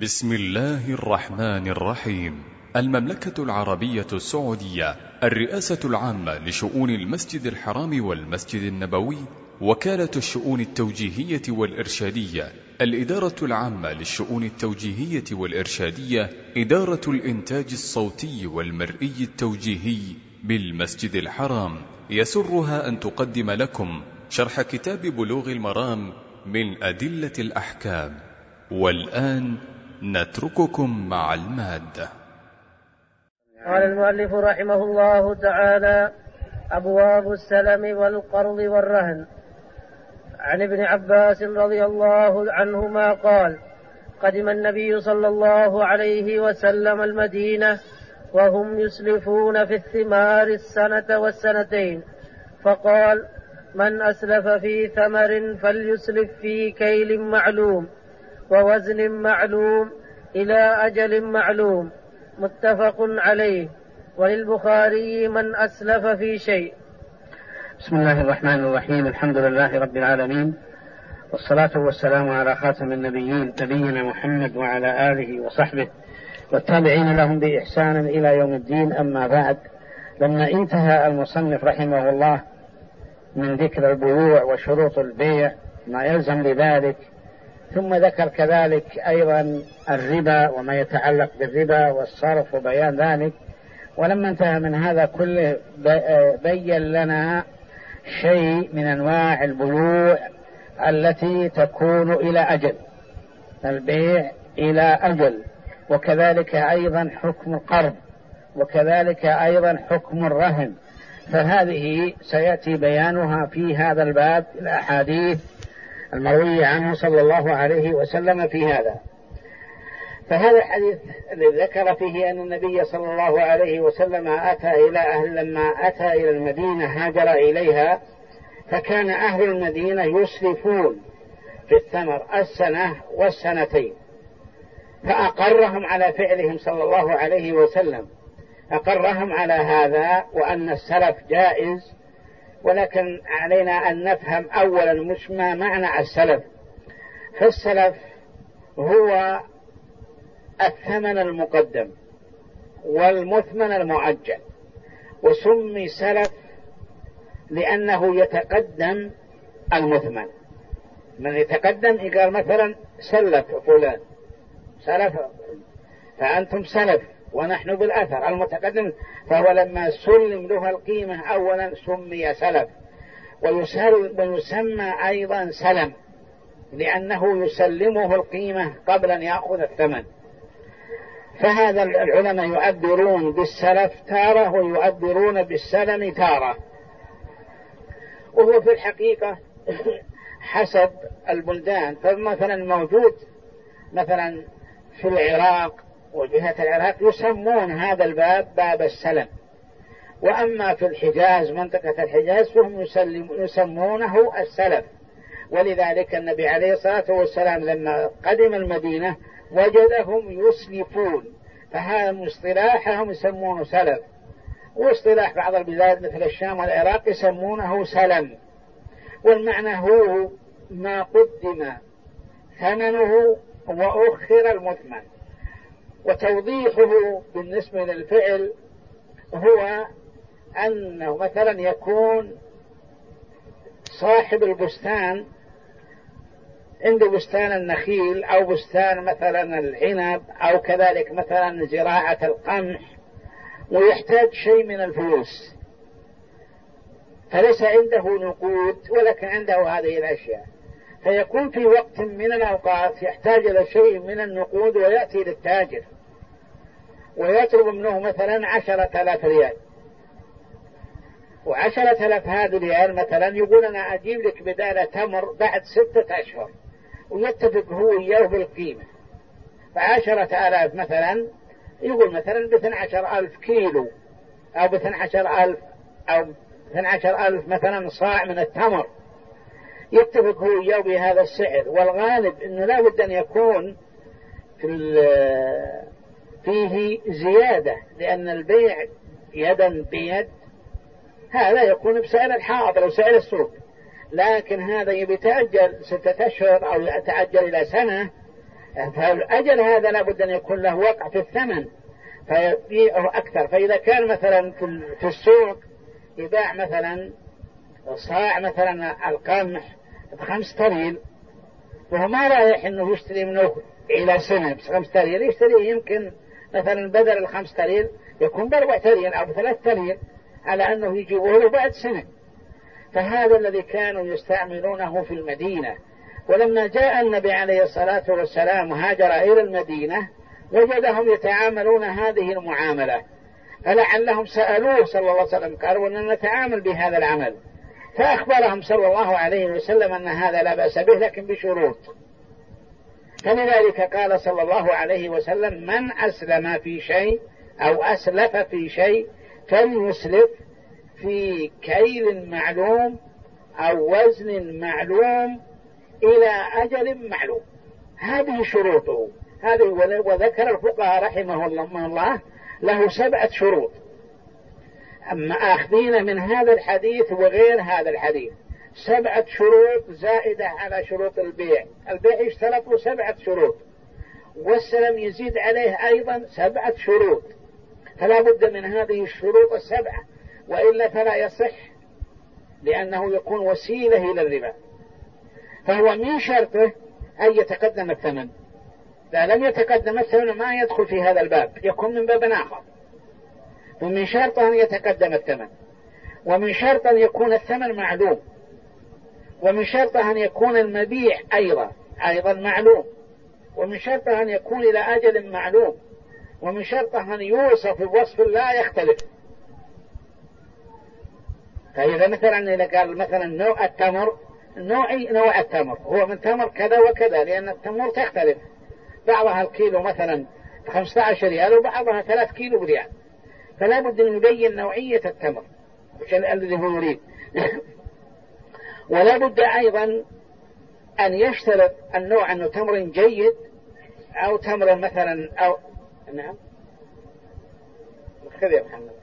بسم الله الرحمن الرحيم. المملكة العربية السعودية، الرئاسة العامة لشؤون المسجد الحرام والمسجد النبوي، وكالة الشؤون التوجيهية والإرشادية، الإدارة العامة للشؤون التوجيهية والإرشادية، إدارة الإنتاج الصوتي والمرئي التوجيهي بالمسجد الحرام، يسرها أن تقدم لكم شرح كتاب بلوغ المرام من أدلة الأحكام. والآن نترككم مع المادة. قال المؤلف رحمه الله تعالى: أبواب السلم والقرض والرهن. عن ابن عباس رضي الله عنهما قال: قدم النبي صلى الله عليه وسلم المدينة وهم يسلفون في الثمار السنة والسنتين، فقال: من أسلف في ثمر فليسلف في كيل معلوم ووزن معلوم إلى أجل معلوم، متفق عليه. وللبخاري: من أسلف في شيء. بسم الله الرحمن الرحيم. الحمد لله رب العالمين، والصلاة والسلام على خاتم النبيين نبينا محمد وعلى آله وصحبه والتابعين لهم بإحسان إلى يوم الدين. أما بعد، لما انتهى المصنف رحمه الله من ذكر البيوع وشروط البيع ما يلزم بذلك، ثم ذكر كذلك أيضا الربا وما يتعلق بالربا والصرف وبيان ذلك. ولما انتهى من هذا كله بين لنا شيء من أنواع البيوع التي تكون إلى أجل، البيع إلى أجل، وكذلك أيضا حكم القرض، وكذلك أيضا حكم الرهن. فهذه سيأتي بيانها في هذا الباب، الأحاديث المروية عنه صلى الله عليه وسلم في هذا. فهذا الحديث الذي ذكر فيه أن النبي صلى الله عليه وسلم لما أتى إلى المدينة هاجر إليها، فكان أهل المدينة يسلفون في الثمر السنة والسنتين، فأقرهم على فعلهم صلى الله عليه وسلم، أقرهم على هذا وأن السلف جائز. ولكن علينا أن نفهم أولا مش ما معنى السلف. فالسلف هو الثمن المقدم والمثمن المؤجل، وسمي سلف لأنه يتقدم المثمن. من يتقدم قال مثلا سلف فلان، سلف، فأنتم سلف ونحن بالأثر المتقدم، فهو لما سلم له القيمة أولا سمي سلف، ويسمى أيضا سلم لأنه يسلمه القيمة قبل أن يأخذ الثمن. فهذا العلماء يؤبرون بالسلف تارة ويؤبرون بالسلم تارة، وهو في الحقيقة حسب البلدان. فمثلا موجود مثلا في العراق وجهة العراق يسمون هذا الباب باب السلم، وأما في الحجاز منطقة الحجاز فهم يسمونه السلف. ولذلك النبي عليه الصلاة والسلام لما قدم المدينة وجدهم يسلفون، فهذا مصطلحهم يسمونه سلف. واصطلاح بعض البلاد مثل الشام والعراق يسمونه سلم، والمعنى هو ما قدم ثمنه وأخر المثمن. وتوضيحه بالنسبة للفعل هو أنه مثلا يكون صاحب البستان عنده بستان النخيل أو بستان مثلا العنب أو كذلك مثلا زراعة القمح، ويحتاج شيء من الفلوس، فليس عنده نقود ولكن عنده هذه الأشياء، فيكون في وقت من الأوقات يحتاج إلى شيء من النقود ويأتي للتاجر ويطلب منه مثلا 10,000 ريال، و10,000 هذه ريال مثلا يقول أنا أجيب لك بدالة تمر بعد 6 أشهر، ويتفق هو إياه بالقيمة. ف10,000 مثلا يقول مثلا ب12,000 كيلو أو ب12,000 أو 12,000 مثلا صاع من التمر، يتفق هو إياه بهذا السعر. والغالب أنه لا بد أن يكون فيه زيادة، لأن البيع يدا بيد هذا يكون بسعر الحاضر وسعر السوق، لكن هذا يتأجل 6 أشهر أو يتأجل إلى سنة، فالأجل هذا لابد أن يكون له وقع في الثمن فيبيعه أكثر. فإذا كان مثلا في السوق يباع مثلا صاع مثلا القمح ب5 طريل، وهو ما رايح أنه يشتري منه إلى سنة ب5 طريل، يشتري يمكن مثلا بدل ال5 طريل يكون ب4 طريل أو ب3 طريل على أنه يجيبه له بعد سنة. فهذا الذي كانوا يستعملونه في المدينة. ولما جاء النبي عليه الصلاة والسلام وهاجر إلى المدينة وجدهم يتعاملون هذه المعاملة، فلعلهم سألوه صلى الله عليه وسلم قالوا أن نتعامل بهذا العمل، فأخبرهم صلى الله عليه وسلم أن هذا لا بأس به لكن بشروط. فلذلك قال صلى الله عليه وسلم: من أسلم في شيء أو أسلف في شيء فليسلف في كيل معلوم أو وزن معلوم إلى أجل معلوم. هذه شروطه هذه. وذكر الفقهاء رحمه الله له 7 شروط، أما آخذين من هذا الحديث وغير هذا الحديث 7 شروط زائدة على شروط البيع. البيع يشترط 7 شروط، والسلم يزيد عليه أيضا 7 شروط. فلا بد من هذه الشروط 7، وإلا فلا يصح، لأنه يكون وسيلة إلى الربا. فهو من شرطه أن يتقدم الثمن. إذا لم يتقدم الثمن ما يدخل في هذا الباب، يكون من باب آخر. ومن شرطه أن يتقدم الثمن، ومن شرط أن يكون الثمن معلوم، ومن شرطه أن يكون المبيع أيضا معلوم، ومن شرطه أن يكون إلى أجل معلوم، ومن شرطه أن يوصف بوصف لا يختلف. فإذا مثلا إذا قال مثلا نوع التمر نوع التمر هو من تمر كذا وكذا، لأن التمر تختلف، بعضها الكيلو مثلا 15 ريال وبعضها 3 كيلو بريال، فلا بد أن يبين نوعية التمر الذي هو يريد. ولا بد أيضا أن يشترط النوع أنه تمر جيد أو تمر مثلا أو نعم خذ يا محمد،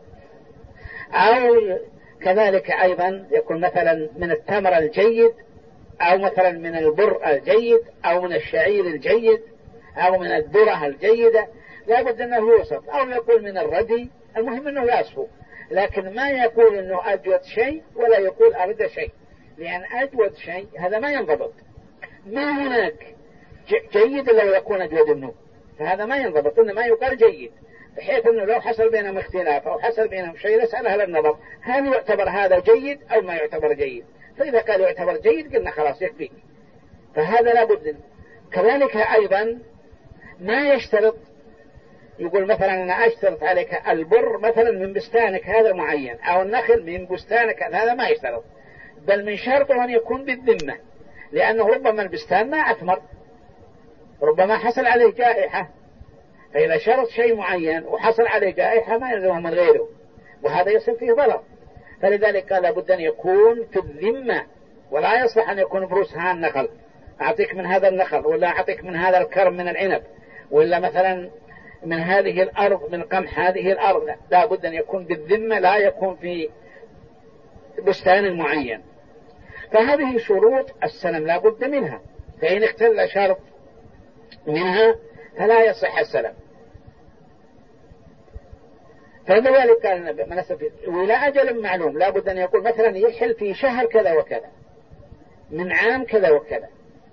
أو كذلك أيضا يكون مثلا من التمر الجيد، أو مثلا من البر الجيد، أو من الشعير الجيد، أو من الذرة الجيدة. لا بد أنه يوصف، أو يقول من الردي، المهم أنه يصفه، لكن ما يقول أنه أجود شيء ولا يقول أرد شيء، لأن أجود شيء هذا ما ينضبط. ما هناك جيد إلا يكون أجود منه، فهذا ما ينضبط، إنما يقال جيد، بحيث أنه لو حصل بينهم اختلاف أو حصل بينهم شيء نسأل أهل النظر هل يعتبر هذا جيد أو ما يعتبر جيد. فإذا قال يعتبر جيد قلنا خلاص يكفي. فهذا لابد. كذلك أيضا ما يشترط يقول مثلا أنا أشترط عليك البر مثلا من بستانك هذا معين، أو النخل من بستانك هذا ما يشترط، بل من شرطه أن يكون بالذمة، لأنه ربما البستان ما أثمر، ربما حصل عليه جائحة، فإذا شرط شيء معين وحصل عليه جائحة ما يلزمه من غيره، وهذا يصل فيه ضرر. فلذلك قال لابد أن يكون في الذمة، ولا يصلح أن يكون بروس ها النخل أعطيك من هذا النخل، ولا أعطيك من هذا الكرم من العنب، ولا مثلا من هذه الأرض من قمح هذه الأرض. لا بد أن يكون بالذمة، لا يكون في بستان معين. فهذه شروط السلم لا بد منها، فإن اختل شرط منها فلا يصح السلم. فلذلك قال النبي ولا أجل معلوم، لا بد أن يقول مثلا يحل في شهر كذا وكذا من عام كذا وكذا.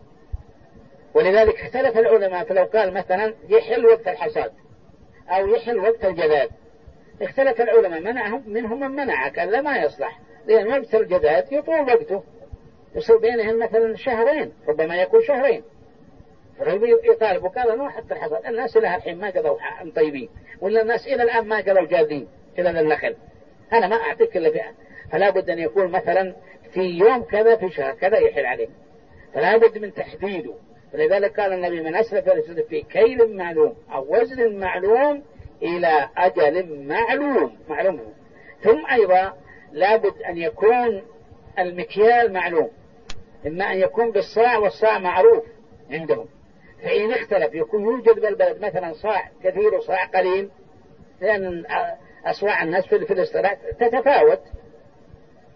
ولذلك اختلف العلماء، فلو قال مثلا يحل وقت الحصاد أو يحل وقت الجذاذ، اختلف العلماء منهم من منع، قال لا ما يصلح، لأن وقت الجذاذ يطول وقته، يصير بينهم مثلا شهرين، ربما يكون شهرين، يطالبوا قالوا نوع حتى الحصاد. الناس لها الحين ما قضوا طيبين، ولا الناس إلى الآن ما قضوا جاذين إلى النخل، أنا ما أعطيك إلا فئة. فلا بد أن يكون مثلا في يوم كذا في شهر كذا يحل عليه، فلا بد من تحديده. ولذلك قال النبي من أسلف في كيل معلوم أو وزن معلوم إلى أجل معلوم. ثم أيضا لا بد أن يكون المكيال معلوم، إما أن يكون بالصاع، والصاع معروف عندهم، فإن اختلف يكون يوجد بالبلد مثلا صاع كثير وصاع قليل، لأن أصواع الناس في الاستراحة تتفاوت،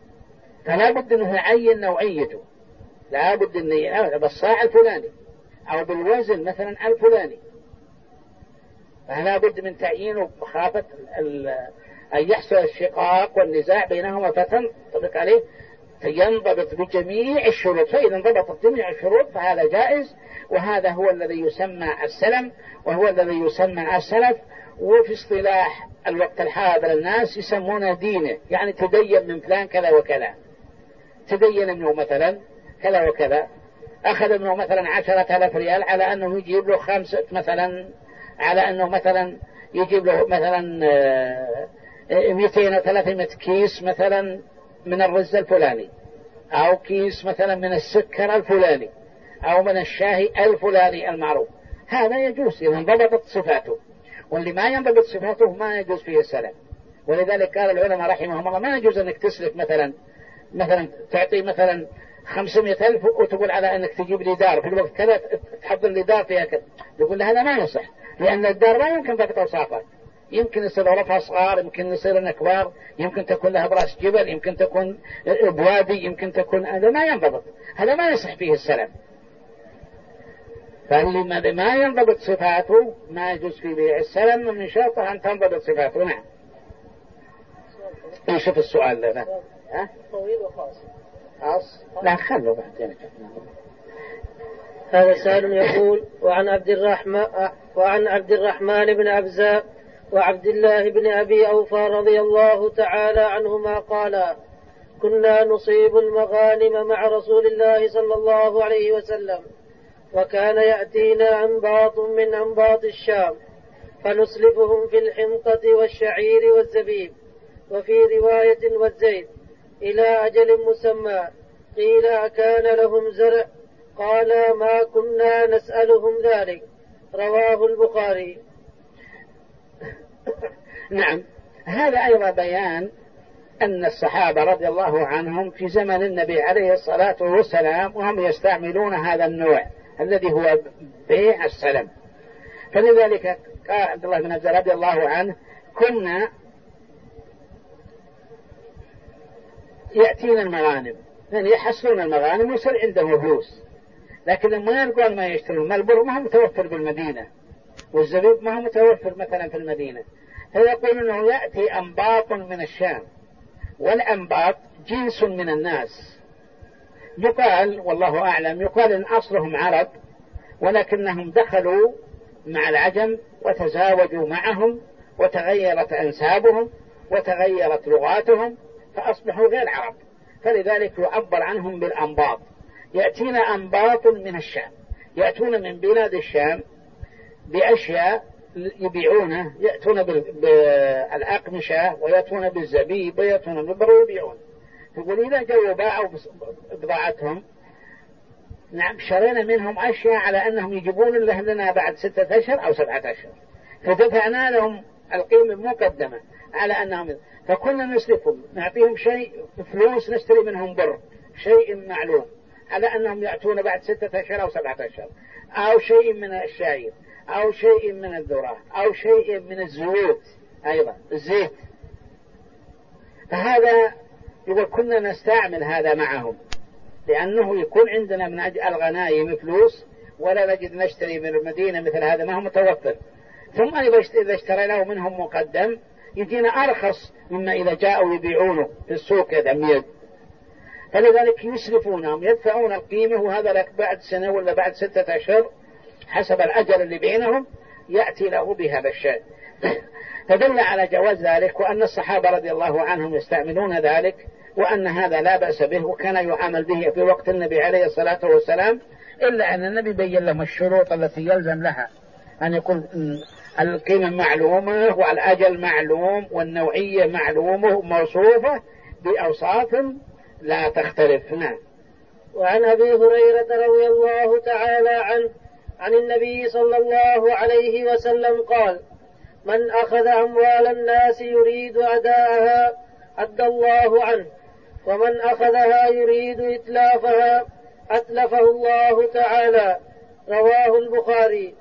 فلا بد أنه يعين نوعيته، لا بد أن بالصاع الفلاني أو بالوزن مثلا الفلاني، فلا بد من تعيينه مخافة أن يحصل الشقاق والنزاع بينهما فتنطبق عليه فينضبط بجميع الشروط. فإذا انضبطت جميع الشروط فهذا جائز، وهذا هو الذي يسمى السلم، وهو الذي يسمى السلف. وفي اصطلاح الوقت الحاضر الناس يسمونه دينه، يعني تدين من فلان كذا وكذا، تدين منه مثلا كذا وكذا، أخذ منه مثلا 10,000 ريال على أنه يجيب له 5 مثلا، على أنه مثلا يجيب له مثلا 200 أو 300 كيس مثلا من الرز الفلاني، أو كيس مثلا من السكر الفلاني، أو من الشاهي الفلاني المعروف. هذا يجوز إذا انضبطت صفاته، واللي ما ينضبط صفاته ما يجوز فيه السلام. ولذلك قال العلماء رحمهم الله ما يجوز أنك تسلف مثلا تعطي مثلا 500,000 وتقول على أنك تجيب لي دار في الوقت كذا تحضر لي دار فيها كذا، يقول هذا ما يصح، لأن الدار لا يمكن ضبط أوصافها، يمكن يصير غرفها صغار، يمكن يصير كبار، يمكن تكون لها براس جبل، يمكن تكون بوادي، يمكن تكون، هذا ما ينضبط، هذا ما يصح فيه السلام. فاللي ما ينضبط صفاته ما يجوز فيه بيع السلم، ومن شرطه أن تنضبط صفاته. نعم. شوف السؤال لا طويل وخاص. لا خلوا بعدين. هذا سائل يقول: وعن عبد الرحمن بن أبزاء وعبد الله بن أبي أوفى رضي الله تعالى عنهما قالا: كنا نصيب المغانم مع رسول الله صلى الله عليه وسلم، وكان يأتينا أنباط من أنباط الشام فنسلفهم في الحنطة والشعير والزبيب، وفي رواية والزيت، إلى أجل مسمى. قيل: أكان لهم زرع؟ قال: ما كنا نسألهم ذلك. رواه البخاري. نعم، هذا أيضا بيان أن الصحابة رضي الله عنهم في زمن النبي عليه الصلاة والسلام وهم يستعملون هذا النوع الذي هو بيع السلم. فلذلك قال عبد الله بن أبزاء رضي الله عنه: كنا يأتينا المغانم، يعني يحصلون المغانم ويصير عندهم فلوس، لكن لما يلقون ما يشترون، البر ما هو متوفر بالمدينة، والزبيب ما هو متوفر مثلا في المدينة، فيقول أنه يأتي أنباط من الشام، والأنباط جنس من الناس، يقال والله أعلم، يقال إن أصلهم عرب ولكنهم دخلوا مع العجم وتزاوجوا معهم وتغيرت أنسابهم وتغيرت لغاتهم فأصبحوا غير عرب، فلذلك يعبر عنهم بالأنباط. يأتينا أنباط من الشام، يأتون من بلاد الشام بأشياء يبيعونه، يأتون بالأقمشة ويأتون بالزبيب ويأتون بالبر ويبيعون. تقول إذا جاءوا باعوا بضاعتهم، نعم شرينا منهم أشياء على أنهم يجيبون لنا بعد 6 أشهر أو 7 أشهر، فدفعنا لهم القيمة المقدمة على أنهم، فكنا نسلفهم نعطيهم شيء فلوس نشتري منهم بر شيء معلوم على أنهم يأتون بعد 6 أشهر أو 7 أشهر، أو شيء من الشعير أو شيء من الذرة أو شيء من الزيوت أيضا الزيت. فهذا يقول كنا نستعمل هذا معهم لأنه يكون عندنا من أجل الغنائم فلوس ولا نجد نشتري من المدينة مثل هذا ما هو متوفر، ثم إذا اشتريناه منهم مقدم يجينا أرخص مما إذا جاءوا يبيعونه في السوق هذا ميد، فلذلك يسلفونهم يدفعون القيمة، وهذا لك بعد سنة ولا بعد 6 أشهر حسب الأجل اللي بينهم يأتي له بهذا الشيء. فدل على جواز ذلك، وأن الصحابة رضي الله عنهم يستعملون ذلك، وأن هذا لا بأس به، وكان يعامل به في وقت النبي عليه الصلاة والسلام، إلا أن النبي بين لهم الشروط التي يلزم لها، أن يكون القيمة معلومة والأجل معلوم والنوعية معلومة وموصوفة بأوصاف لا تختلف. نعم. وعن أبي هريرة رضي الله تعالى عنه عن النبي صلى الله عليه وسلم قال: من أخذ أموال الناس يريد أداءها أدى الله عنه، ومن أخذها يريد إتلافها أتلفه الله تعالى. رواه البخاري.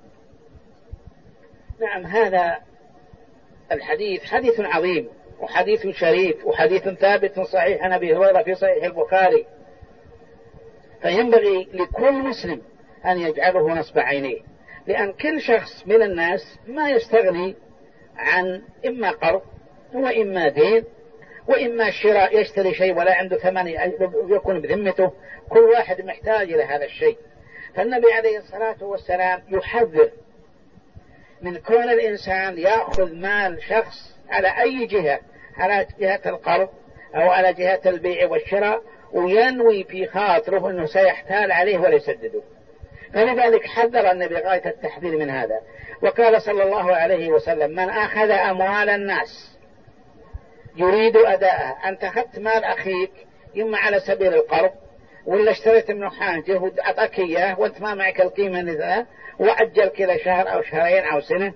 نعم، هذا الحديث حديث عظيم وحديث شريف وحديث ثابت صحيح عن أبي هريرة في صحيح البخاري، فينبغي لكل مسلم أن يجعله نصب عينيه، لأن كل شخص من الناس ما يستغني عن إما قرض وإما دين وإما شراء، يشتري شيء ولا عنده ثمن يكون بذمته، كل واحد محتاج إلى هذا الشيء. فالنبي عليه الصلاة والسلام يحذر من كون الإنسان يأخذ مال شخص على أي جهة، على جهة القرض أو على جهة البيع والشراء، وينوي في خاطره أنه سيحتال عليه ولا يسدده. فلذلك حذر النبي غاية التحذير من هذا، وقال صلى الله عليه وسلم: من أخذ أموال الناس يريد أداءها، أنت أخذت مال أخيك إما على سبيل القرض ولا اشتريت منه حاجة وأعطاك إياه وأنت ما معك القيمة ذا، وأجل كذا شهر أو شهرين أو سنة،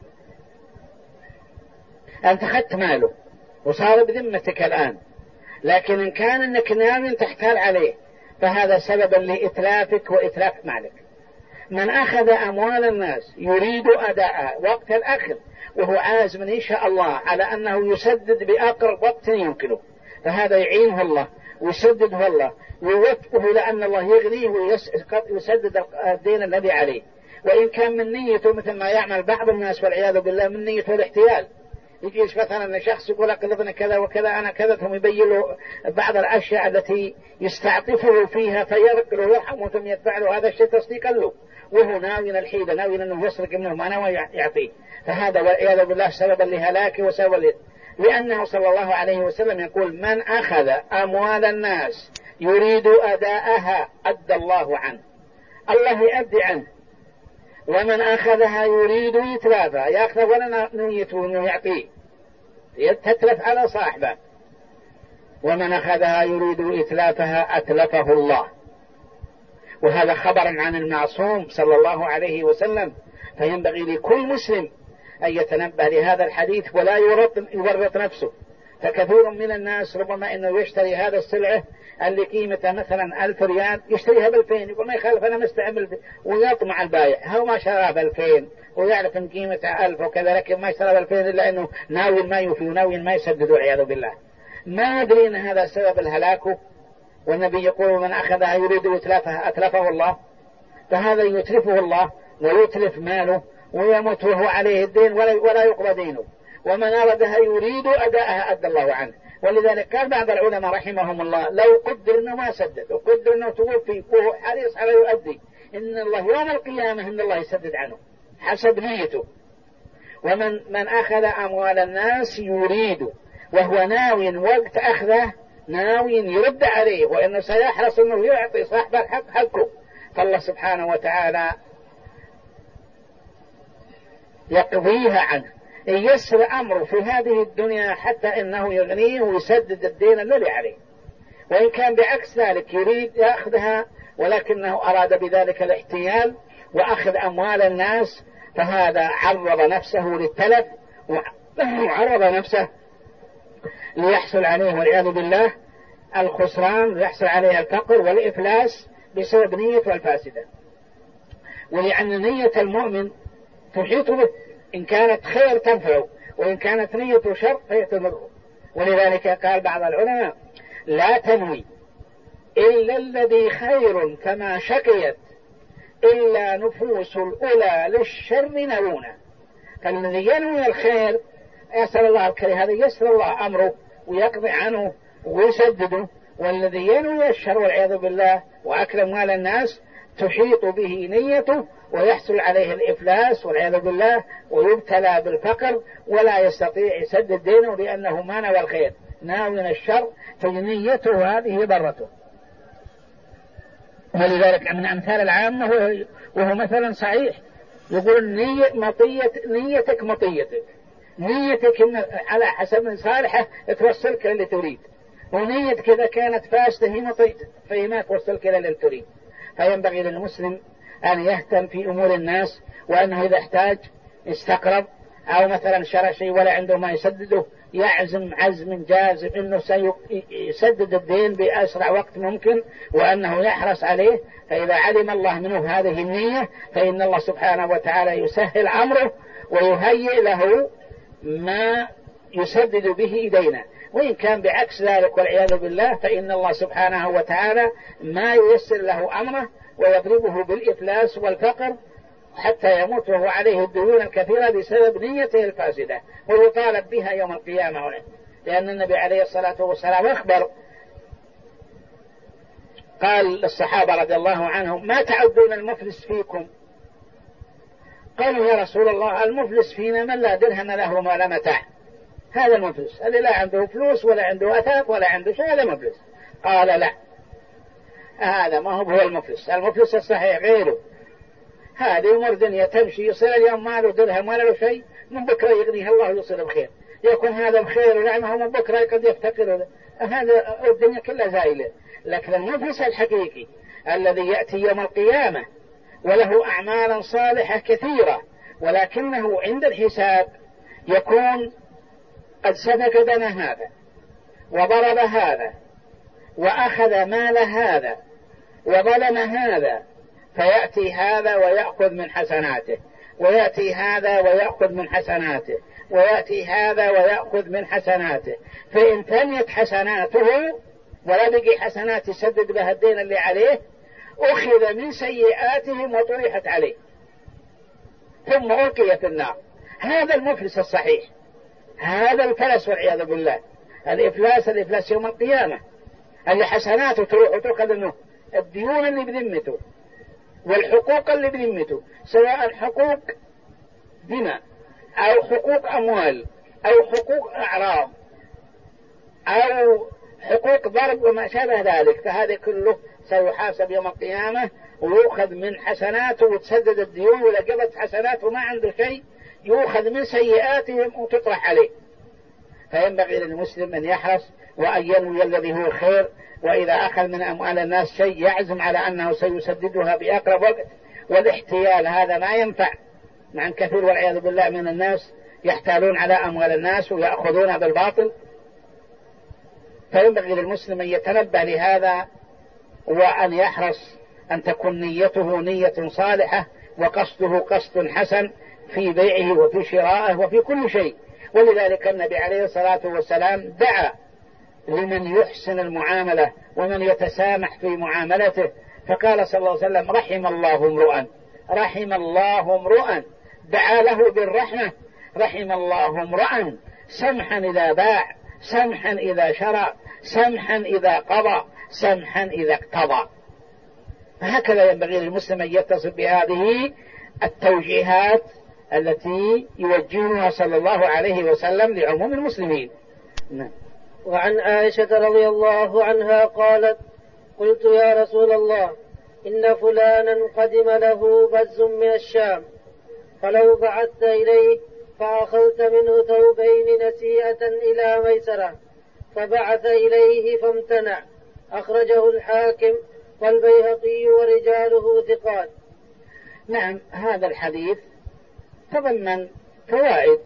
أنت أخذت ماله وصار بذمتك الآن، لكن إن كان أنك ناوي تحتال عليه فهذا سببا لإتلافك وإتلاف مالك. من أخذ أموال الناس يريد أداءها وقت الأخذ وهو عازم إن شاء الله على أنه يسدد بأقرب وقت يمكنه، فهذا يعينه الله ويسدده الله ويوفقه لأن الله يغنيه ويسدد الدين الذي عليه. وإن كان من نيته مثل ما يعمل بعض الناس والعياذ بالله من نيته الاحتيال، يجيش مثلا شخص يقول أقرضني كذا وكذا أنا كذا، ثم يبين له بعض الأشياء التي يستعطفه فيها فيرق له ويرحمه ثم يدفع له هذا الشيء تصديقا له، وهو ناوي الحيلة، ناوي أنه يسرق منه ما نوى يعطيه، فهذا والعياذ بالله سببا لهلاكه وسببا لأنه صلى الله عليه وسلم يقول: من أخذ أموال الناس يريد أداءها أدى الله عنه، الله يؤدي عنه. ومن أخذها يريد إتلافها، يأخذ ولا نيته أنه يعطيه، تتلف على صاحبه. ومن أخذها يريد إتلافها أتلفه الله. وهذا خبر عن المعصوم صلى الله عليه وسلم، فينبغي لكل مسلم أن يتنبه لهذا الحديث ولا يورط نفسه. فكثير من الناس ربما أنه يشتري هذا السلعة اللي قيمته مثلا 1000 ريال يشتريها ب2000، يقول ما يخالف أنا مستعمل، ويطمع البايع هو ما شراها ب2000 ويعرف أن قيمتها 1000 وكذا، لكن ما اشترى ب2000 إلا أنه ناوي ما يوفي وناوي ما يسدد والعياذ بالله. ما أدري أن هذا سبب الهلاك، والنبي يقول: من أخذها يريد إتلافها أتلفه الله، فهذا يتلفه الله ويتلف ماله ويموت وهو عليه الدين ولا يقضى دينه. ومن أردها يريد أداءها أدى الله عنه. ولذلك قال بعض العلماء رحمهم الله: لو قدر أنه ما سدد وقدر أنه توفي وهو حريص على يؤدي، إن الله يوم القيامة إن الله يسدد عنه حسب نيته. ومن أخذ أموال الناس يريد وهو ناوي وقت أخذه ناوي يرد عليه، وإنه سيحرص أنه يعطي صاحب الحق حقه، فالله سبحانه وتعالى يقضيها عنه، ييسر أمره في هذه الدنيا حتى إنه يغنيه ويسدد الدين الذي عليه. وإن كان بعكس ذلك يريد يأخذها ولكنه أراد بذلك الاحتيال وأخذ أموال الناس، فهذا عرض نفسه للتلف وعرض نفسه ليحصل عليه والعياذ بالله الخسران، ويحصل عليه الفقر والإفلاس بسبب نيته الفاسدة. ولأن نية المؤمن تحيط به، إن كانت خير تنفعه وإن كانت نيته شر فيتضره. ولذلك قال بعض العلماء: لا تنوي إلا الذي خير كما شقيت إلا نفوس الأولى للشر نوونه. فالذي ينوي الخير يسأل الله الكريم هذا يسر الله أمره ويقضي عنه ويسدده، والذي ينوي الشر والعياذ بالله وأكل أموال الناس تحيط به نيته ويحصل عليه الإفلاس والعياذ بالله ويبتلى بالفقر ولا يستطيع يسدد دينه لأنه ما نوى الخير، ناوي الشر، فنيته هذه ضرته. ولذلك من أمثال العامة وهو مثلا صحيح يقول: نيتك مطيتك، نيتك إن على حسب صالحة توصلك للي تريد، ونيتك إذا كانت فاسدة هي مطيتك فهي ما توصلك للي تريد. فينبغي للمسلم أن يهتم في أمور الناس، وأنه إذا احتاج استقرض أو مثلا شرى شيء ولا عنده ما يسدده يعزم عزم جازم أنه سيسدد الدين بأسرع وقت ممكن، وأنه يحرص عليه. فإذا علم الله منه هذه النية فإن الله سبحانه وتعالى يسهل أمره ويهيئ له ما يسدد به دينه. وإن كان بعكس ذلك والعياذ بالله فإن الله سبحانه وتعالى ما ييسر له أمره ويضربه بالإفلاس والفقر حتى يموت وهو عليه الديون الكثيرة بسبب نيته الفاسدة، ويطالب بها يوم القيامة. لأن النبي عليه الصلاة والسلام أخبر، قال للصحابة رضي الله عنهم: ما تعدون المفلس فيكم؟ قالوا: يا رسول الله، المفلس فينا من لا درهم له ولا متاع. هذا المفلس اللي لا عنده فلوس ولا عنده أثاث ولا عنده شيء، هذا مفلس. قال: لا، هذا ما هو المفلس. المفلس الصحيح غيره. هذه أمور دنيا تمشي، يصير اليوم ما له درهم ولا له شيء، من بكرة يغنيه الله ويصير بخير، يكون هذا بخير ونعمه، من بكرة قد يفتقر. هذا الدنيا كلها زائلة. لكن المفلس الحقيقي الذي يأتي يوم القيامة وله أعمالا صالحة كثيرة، ولكنه عند الحساب يكون قد سفك دم هذا وضرب هذا وأخذ مال هذا وظلم هذا، فيأتي هذا ويأخذ من حسناته، ويأتي هذا ويأخذ من حسناته، ويأتي هذا ويأخذ من حسناته. فإن ثنيت حسناته ولا بقي حسنات يسدد بها الدين اللي عليه، أخذ من سيئاتهم وطرحت عليه ثم ألقي في النار. هذا المفلس الصحيح، هذا الفلس والعياذ بالله. الإفلاس يوم القيامة اللي حسناته تروح وتأخذ منه الديون اللي بذمته والحقوق اللي بذمته، سواء حقوق دماء أو حقوق أموال أو حقوق أعراض أو حقوق ضرب وما شابه ذلك. فهذا كله سيحاسب يوم القيامة ويؤخذ من حسناته وتسدد الديون، ولا قضت حسناته ما عنده شيء يؤخذ من سيئاتهم وتطرح عليه. فينبغي للمسلم أن يحرص وأن ينوي الذي هو خير، وإذا أخذ من أموال الناس شيء يعزم على أنه سيسددها بأقرب وقت. والاحتيال هذا ما ينفع، مع كثير والعياذ بالله من الناس يحتالون على أموال الناس ويأخذونها بالباطل. فينبغي للمسلم أن يتنبه لهذا وأن يحرص أن تكون نيته نية صالحة وقصده قصد حسن في بيعه وفي شرائه وفي كل شيء. ولذلك النبي عليه الصلاة والسلام دعا لمن يحسن المعاملة ومن يتسامح في معاملته، فقال صلى الله عليه وسلم: رحم الله امرؤا دعا له بالرحمة، رحم الله امرؤا سمحا إذا باع، سمحا إذا شرى، سمحا إذا قضى، سمحا إذا اقتضى. هكذا ينبغي للمسلم أن يتصف بهذه التوجيهات التي يوجهها صلى الله عليه وسلم لعموم المسلمين. وعن عائشة رضي الله عنها قالت: قلت يا رسول الله، إن فلانا قدم له بز من الشام، فلو بعثت إليه فأخذت منه ثوبين نسيئة إلى ميسرة، فبعث إليه فامتنع. أخرجه الحاكم والبيهقي ورجاله ثقات. نعم، هذا الحديث تضمن فوائد.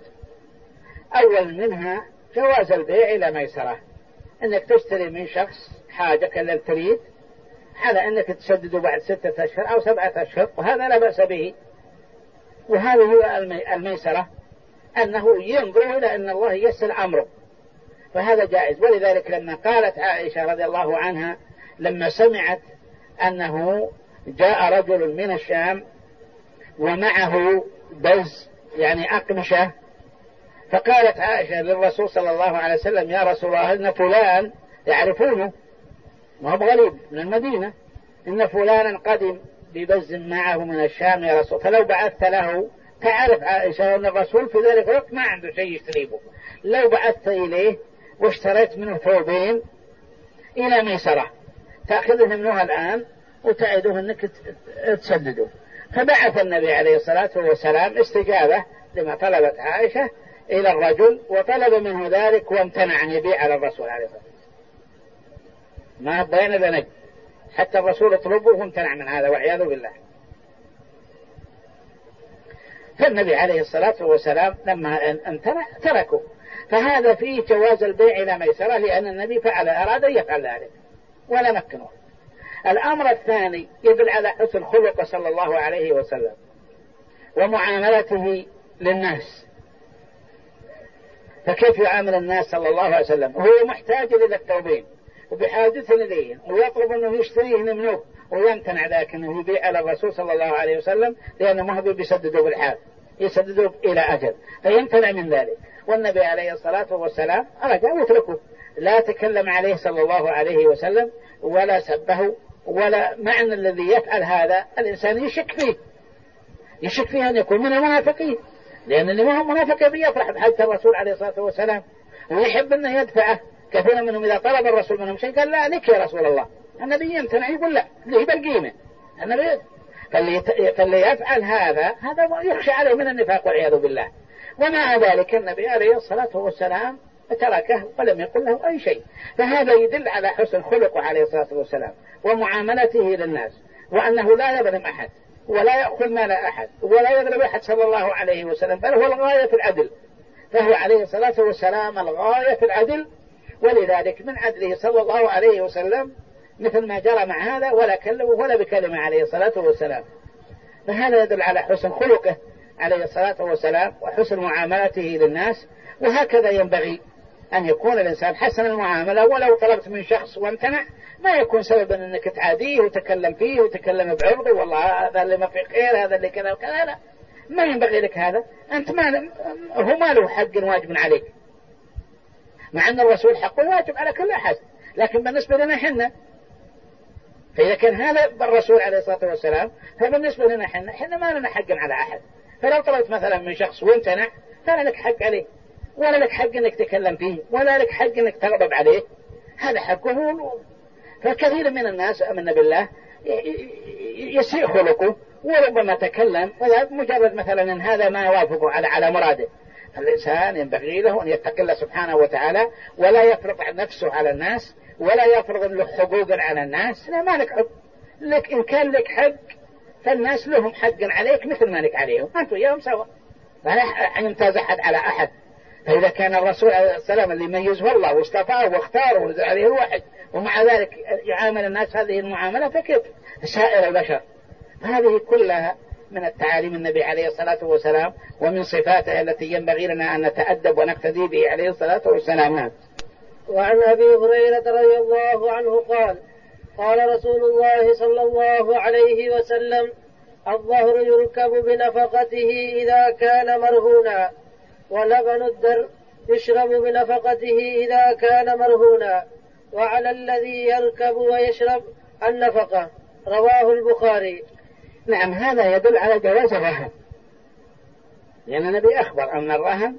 أول منها جواز البيع إلى ميسرة، أنك تشتري من شخص حاجة كالذي تريد على أنك تسدده بعد 6 أشهر أو 7 أشهر، وهذا لا بأس به. وهذا هو الميسرة، أنه ينظر إلى أن الله يسر أمره، فهذا جائز. ولذلك لما قالت عائشة رضي الله عنها لما سمعت أنه جاء رجل من الشام ومعه بز يعني أقمشة، فقالت عائشة للرسول صلى الله عليه وسلم: يا رسول الله، إن فلان يعرفونه، ما هو بغريب من المدينة، إن فلانا قدم ببز معه من الشام يا رسول، فلو بعثت له. تعرف عائشة أن الرسول في ذلك الوقت ما عنده شيء يشتريه، لو بعثت إليه واشتريت منه ثوبين إلى ميسرة تأخذه منه الآن وتعده أنك تسدده. فبعث النبي عليه الصلاة والسلام استجابة لما طلبت عائشة إلى الرجل، وطلب منه ذلك وامتنع أن يبيع على الرسول عليه الصلاة والسلام. ما بين ذنب، حتى الرسول يطلبه وامتنع من هذا والعياذ بالله. فالنبي عليه الصلاة والسلام لما امتنع تركه. فهذا فيه جواز البيع إلى ميسرة، لأن النبي أراد أن يفعل ذلك ولا مكنه. الأمر الثاني يدل على حسن خلقه صلى الله عليه وسلم ومعاملته للناس. فكيف يعامل الناس صلى الله عليه وسلم؟ هو محتاج إلى الثوبين وبحاجة إليهم، ويطلب أنه يشتريهن منه ويمتنع ذلك أنه يبيع على الرسول صلى الله عليه وسلم، لأنه ما هو بيسددوا بالحال، يسددوا إلى أجل، فيمتنع من ذلك. والنبي عليه الصلاة والسلام أرجع ويتركه، لا تكلم عليه صلى الله عليه وسلم ولا سبه، ولا معنى الذي يفعل هذا الإنسان يشك فيه أن يكون من المنافقين، لأن اللي ما هو منافق يفرح بحاجة الرسول عليه الصلاة والسلام ويحب أنه يدفعه. كثير منهم إذا طلب الرسول منهم شيء قال لا لك يا رسول الله، النبي يمتنع يقول لا اللي بالقيمة النبي. فاللي يفعل هذا يخشى عليه من النفاق والعياذ بالله. ومع ذلك النبي عليه الصلاة والسلام تركه ولم يقل له أي شيء. فهذا يدل على حسن خلقه عليه الصلاة والسلام ومعاملته للناس، وأنه لا يظلم أحد ولا يأخذ مال أحد ولا يضرب أحد صلى الله عليه وسلم، بل هو الغاية في العدل. فهو عليه الصلاة والسلام الغاية في العدل، ولذلك من عدله صلى الله عليه وسلم مثل ما جرى مع هذا ولا كلمه ولا بكلمة عليه الصلاة والسلام. فهذا يدل على حسن خلقه عليه الصلاة والسلام وحسن معاملته للناس. وهكذا ينبغي أن يكون الإنسان حسن المعاملة، ولو طلبت من شخص وامتنع ما يكون سببا أنك تعاديه وتكلم فيه وتكلم بعرضه والله هذا اللي ما في خير هذا اللي كذا وكذا، لا، ما ينبغي لك هذا. أنت هو ما له حق واجب عليك، مع أن الرسول حقه واجب على كل أحد، لكن بالنسبة لنا حنا، فإذا كان هذا بالرسول عليه الصلاة والسلام فبالنسبة لنا حنا ما لنا حق على أحد. فلو طلبت مثلا من شخص وامتنع فلا لك حق عليه، ولا لك حق أنك تكلم فيه، ولا لك حق أنك تغضب عليه، هذا حقه. فكثير من الناس أمنا بالله يسيء خلقه وربما تكلم مجرد مثلا أن هذا ما يوافقه على مراده. الإنسان ينبغي له أن يتقي الله سبحانه وتعالى ولا يفرض نفسه على الناس ولا يفرض له حقوقا على الناس. لا، ما لك حق، لك إن كان لك حق فالناس لهم حق عليك مثل ما لك عليهم، أنتم وياهم سوا، فلا يمتاز أحد على أحد. فإذا كان الرسول عليه السلام اللي ميزه الله واصطفاه واختاره ونزل عليه الوحي، ومع ذلك يعامل الناس هذه المعاملة، فكيف سائر البشر؟ هذه كلها من التعاليم النبي عليه الصلاة والسلام ومن صفاته التي ينبغي لنا أن نتأدب ونقتدي به عليه الصلاة والسلام. وعن أبي هريرة رضي الله عنه قال: قال رسول الله صلى الله عليه وسلم: الظهر يركب بنفقته إذا كان مرهونا، ولبن الدر يشرب بنفقته إذا كان مرهونا، وعلى الذي يركب ويشرب النفقة. رواه البخاري. نعم، هذا يدل على جواز الرهن، لأن النبي أخبر أن الرهن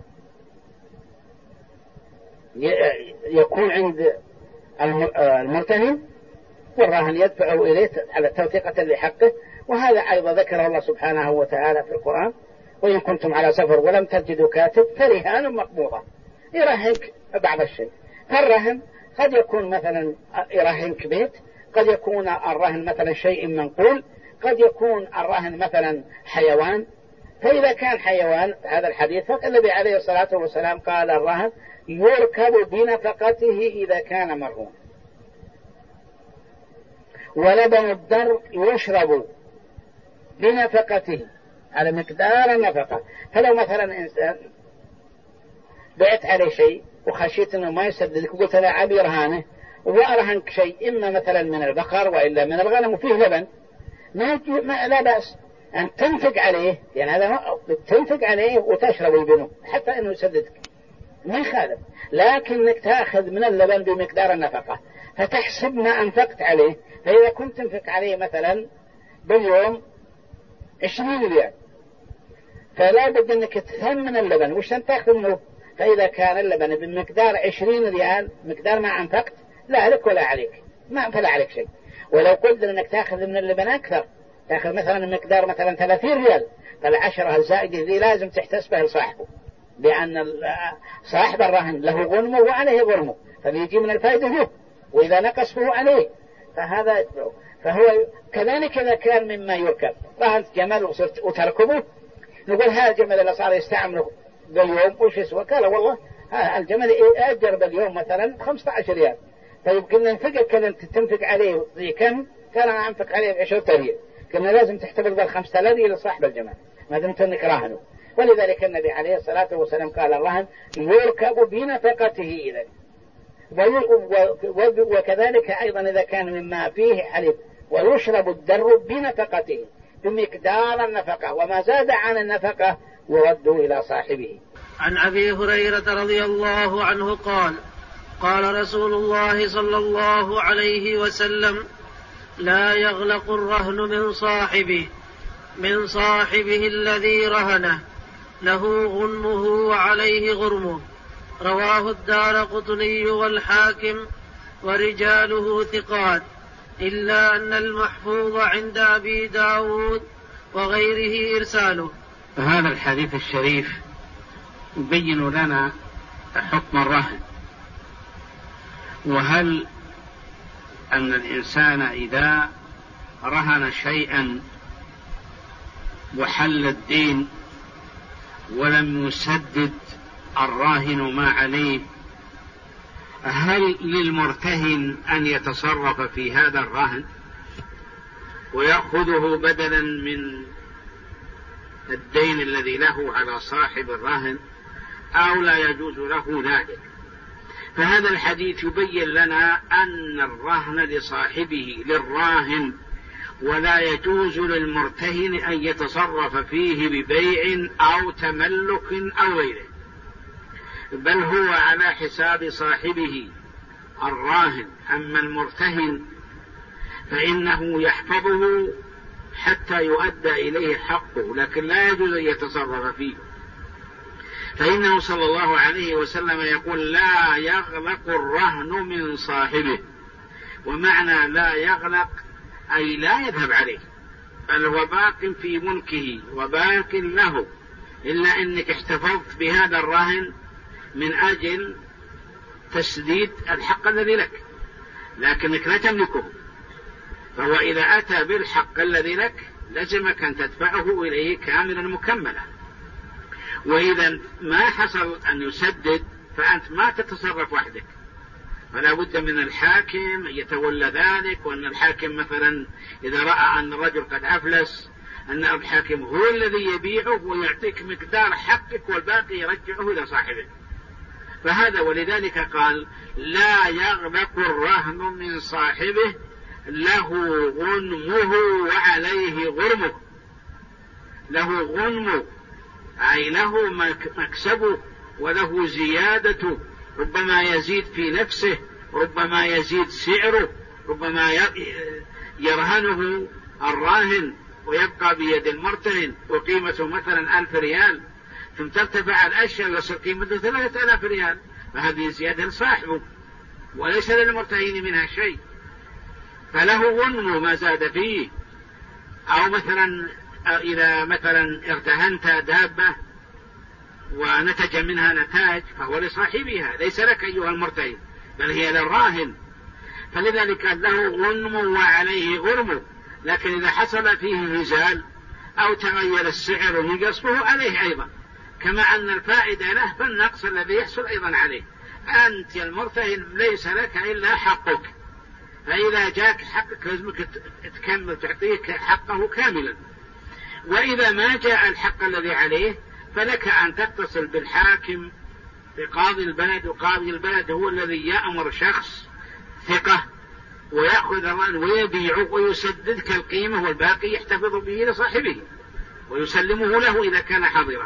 يكون عند المرتهن، والراهن يدفع إليه على توثيقة لحقه. وهذا أيضا ذكره الله سبحانه وتعالى في القرآن: وإن كنتم على سفر ولم تجدوا كاتب فرهان مقبوضة، يرهنك بعض الشيء. فالرهن قد يكون مثلا يرهنك بيت، قد يكون الرهن مثلا شيء منقول، قد يكون الرهن مثلا حيوان. فإذا كان حيوان هذا الحديث، فالنبي عليه الصلاة والسلام قال: الرهن يركب بنفقته إذا كان مرهون، ولبن الدر يشرب بنفقته على مقدار النفقة. فلو مثلا إنسان بعت عليه شيء وخشيت أنه ما يسددك وقلت أنا أبي رهانه وأرهنك شيء إما مثلا من البقر وإلا من الغنم وفيه لبن، لا بأس أن تنفق عليه، يعني هذا تنفق عليه وتشرب البنو حتى أنه يسددك، ما يخالف. لكنك تأخذ من اللبن بمقدار النفقة فتحسب ما أنفقت عليه. فإذا كنت تنفق عليه مثلا باليوم 20 ريال، فلا بد أنك تثمن اللبن وش تأخذ منه. فإذا كان اللبن بمقدار 20 ريال مقدار ما أنفقت، لا لك ولا عليك، ما فلا عليك شيء. ولو قدر أنك تأخذ من اللبن أكثر، تأخذ مثلا مقدار مثلا 30 ريال، فالعشرة الزائدة ذي لازم تحتسبها لصاحبه، لأن صاحب الرهن له غنمه وعليه غرمه، فبيجي من الفائدة له، وإذا نقص فهو عليه، فهذا يتبعه. فهو كذلك إذا كان مما يركب، رهنت جمل وتركبه، نقول هذا الجمل اللي صار يستعمله باليوم وش يسوى؟ قال والله الجمل أجر باليوم مثلا 15 ريال، طيب كنا ننفق كذا تنفق عليه كم؟ قال أنا أنفق عليه 10 ريال، كنا لازم تحتفظ بال5 ريال لصاحب الجمل ما دمت أنك راهنه. ولذلك النبي عليه الصلاة والسلام قال: الرهن يركب بنفقته إذا. وكذلك أيضا إذا كان مما فيه حليب ويشرب الدر بنفقته بمقدار النفقة، وما زاد عن النفقة يرد إلى صاحبه. عن أبي هريرة رضي الله عنه قال: قال رسول الله صلى الله عليه وسلم: لا يغلق الرهن من صاحبه الذي رهنه، له غنمه وعليه غرمه. رواه الدارقطني والحاكم ورجاله ثقات، إلا أن المحفوظ عند أبي داود وغيره إرساله. هذا الحديث الشريف يبين لنا حكم الرهن، وهل أن الإنسان إذا رهن شيئا وحل الدين ولم يسدد الراهن ما عليه، هل للمرتهن أن يتصرف في هذا الرهن ويأخذه بدلا من الدين الذي له على صاحب الرهن، أو لا يجوز له ذلك؟ فهذا الحديث يبين لنا أن الرهن لصاحبه للراهن، ولا يجوز للمرتهن أن يتصرف فيه ببيع أو تملك أو غيره، بل هو على حساب صاحبه الراهن. أما المرتهن فإنه يحفظه حتى يؤدى إليه حقه، لكن لا يجوز أن يتصرف فيه. فإنه صلى الله عليه وسلم يقول: لا يغلق الرهن من صاحبه. ومعنى لا يغلق أي لا يذهب عليه، بل هو باق في ملكه وباق له، إلا أنك احتفظت بهذا الرهن من أجل تسديد الحق الذي لك، لكنك لا تملكه. فهو إذا أتى بالحق الذي لك لزمك أن تدفعه إليه كاملا مكملا، وإذا ما حصل أن يسدد فأنت ما تتصرف وحدك، فلا بد من الحاكم يتولى ذلك. وأن الحاكم مثلا إذا رأى أن الرجل قد أفلس، أن الحاكم هو الذي يبيعه ويعطيك مقدار حقك والباقي يرجعه إلى صاحبه. فهذا ولذلك قال: لا يغلق الرهن من صاحبه، له غنمه وعليه غرمه. له غنمه أي له مكسبه وله زيادته، ربما يزيد في نفسه، ربما يزيد سعره، ربما يرهنه الراهن ويبقى بيد المرتهن وقيمته مثلا 1000 ريال، ثم ترتفع الأشياء ويصل قيمته 3000 ريال، فهذه زيادة لصاحبه وليس للمرتهن منها شيء، فله غنمه ما زاد فيه. أو مثلا إذا مثلا ارتهنت دابة ونتج منها نتاج فهو لصاحبها، ليس لك أيها المرتهن، بل هي للراهن. فلذلك له غنم وعليه غرم، لكن إذا حصل فيه نزال أو تغير السعر ونقص فهو عليه أيضا، كما أن الفائدة له فالنقص الذي يحصل أيضا عليه. أنت المرتهن ليس لك إلا حقك، فإذا جاك حقك لازمك تكمل تعطيك حقه كاملا. وإذا ما جاء الحق الذي عليه فلك أن تتصل بالحاكم بقاضي البلد، وقاضي البلد هو الذي يأمر شخص ثقة ويأخذ الرهن ويبيعه ويسددك القيمة، والباقي يحتفظ به لصاحبه ويسلمه له إذا كان حاضرا.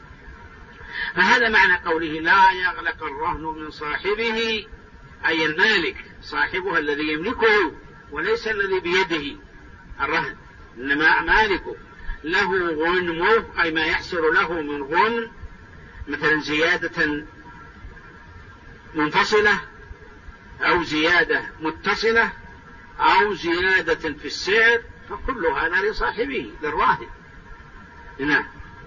فهذا معنى قوله: لا يغلق الرهن من صاحبه، أي المالك صاحبها الذي يملكه وليس الذي بيده الرهن، إنما مالكه. له غنمه أي ما يحصل له من غنم، مثلا زيادة منفصلة أو زيادة متصلة أو زيادة في السعر، فكل هذا لصاحبه للراهن. نعم.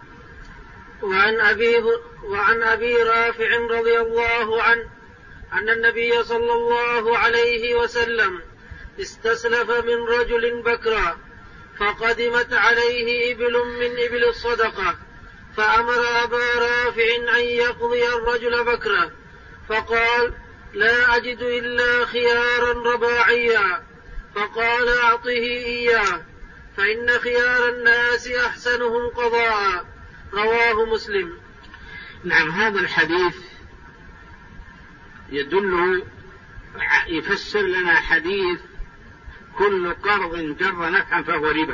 وعن أبي رافع رضي الله عنه أن النبي صلى الله عليه وسلم استسلف من رجل بكرا، فقدمت عليه إبل من إبل الصدقة، فأمر أبا رافع أن يقضي الرجل بكرا، فقال: لا أجد إلا خيارا رباعيا، فقال: أعطه إياه، فإن خيار الناس أحسنهم قضاء. رواه مسلم. نعم. هذا الحديث يفسر لنا حديث كل قرض جر نفعا فهو ربا.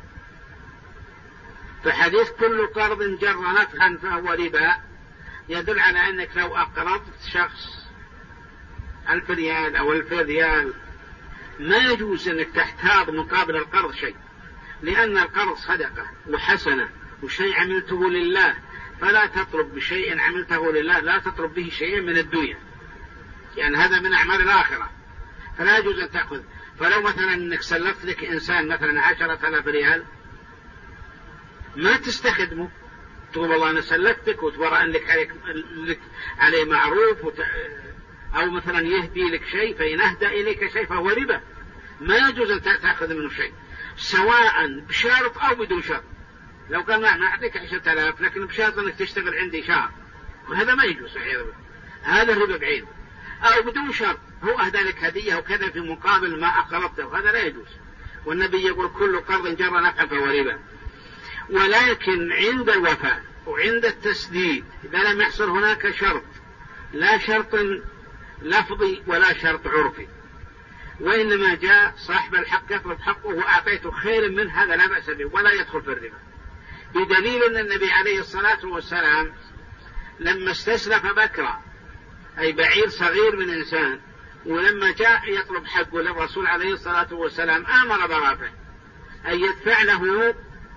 فحديث كل قرض جر نفعا فهو ربا يدل على أنك لو أقرضت شخص 1000 ريال أو 1000 ريال ما يجوز أنك تحتاط مقابل القرض شيء، لأن القرض صدقة وحسنة وشيء عملته لله، فلا تطلب بشيء عملته لله لا تطلب به شيئا من الدنيا، يعني هذا من أعمال الآخرة، فلا يجوز أن تأخذ. فلو مثلا أنك سلفت لك إنسان مثلا 10,000 ريال ما تستخدمه، تقول والله أنا سلفتك وتبرأ لك عليه معروف أو مثلا يهدي لك شيء، فإن أهدى إليك شيء فهو ربا، ما يجوز أن تأخذ منه شيء سواء بشرط أو بدون شرط. لو قال ما أعطيك 10,000 لكن بشرط أنك تشتغل عندي شهر، وهذا ما يجوز، هذا الربا بعيد. أو بدون شرط، هو أهدى لك هدية وكذا في مقابل ما أقرضته، وهذا لا يجوز. والنبي يقول كل قرض جر نفعا فهو ربا. ولكن عند الوفاء وعند التسديد إذا لم يحصل هناك شرط، لا شرط لفظي ولا شرط عرفي، وإنما جاء صاحب الحق يطلب حقه وأعطيته خير منه، هذا لا بأس به ولا يدخل في الربا، بدليل أن النبي عليه الصلاة والسلام لما استسلف بكرة أي بعير صغير من إنسان، ولما جاء يطلب حقه للرسول عليه الصلاة والسلام آمر برافعه أن يدفع له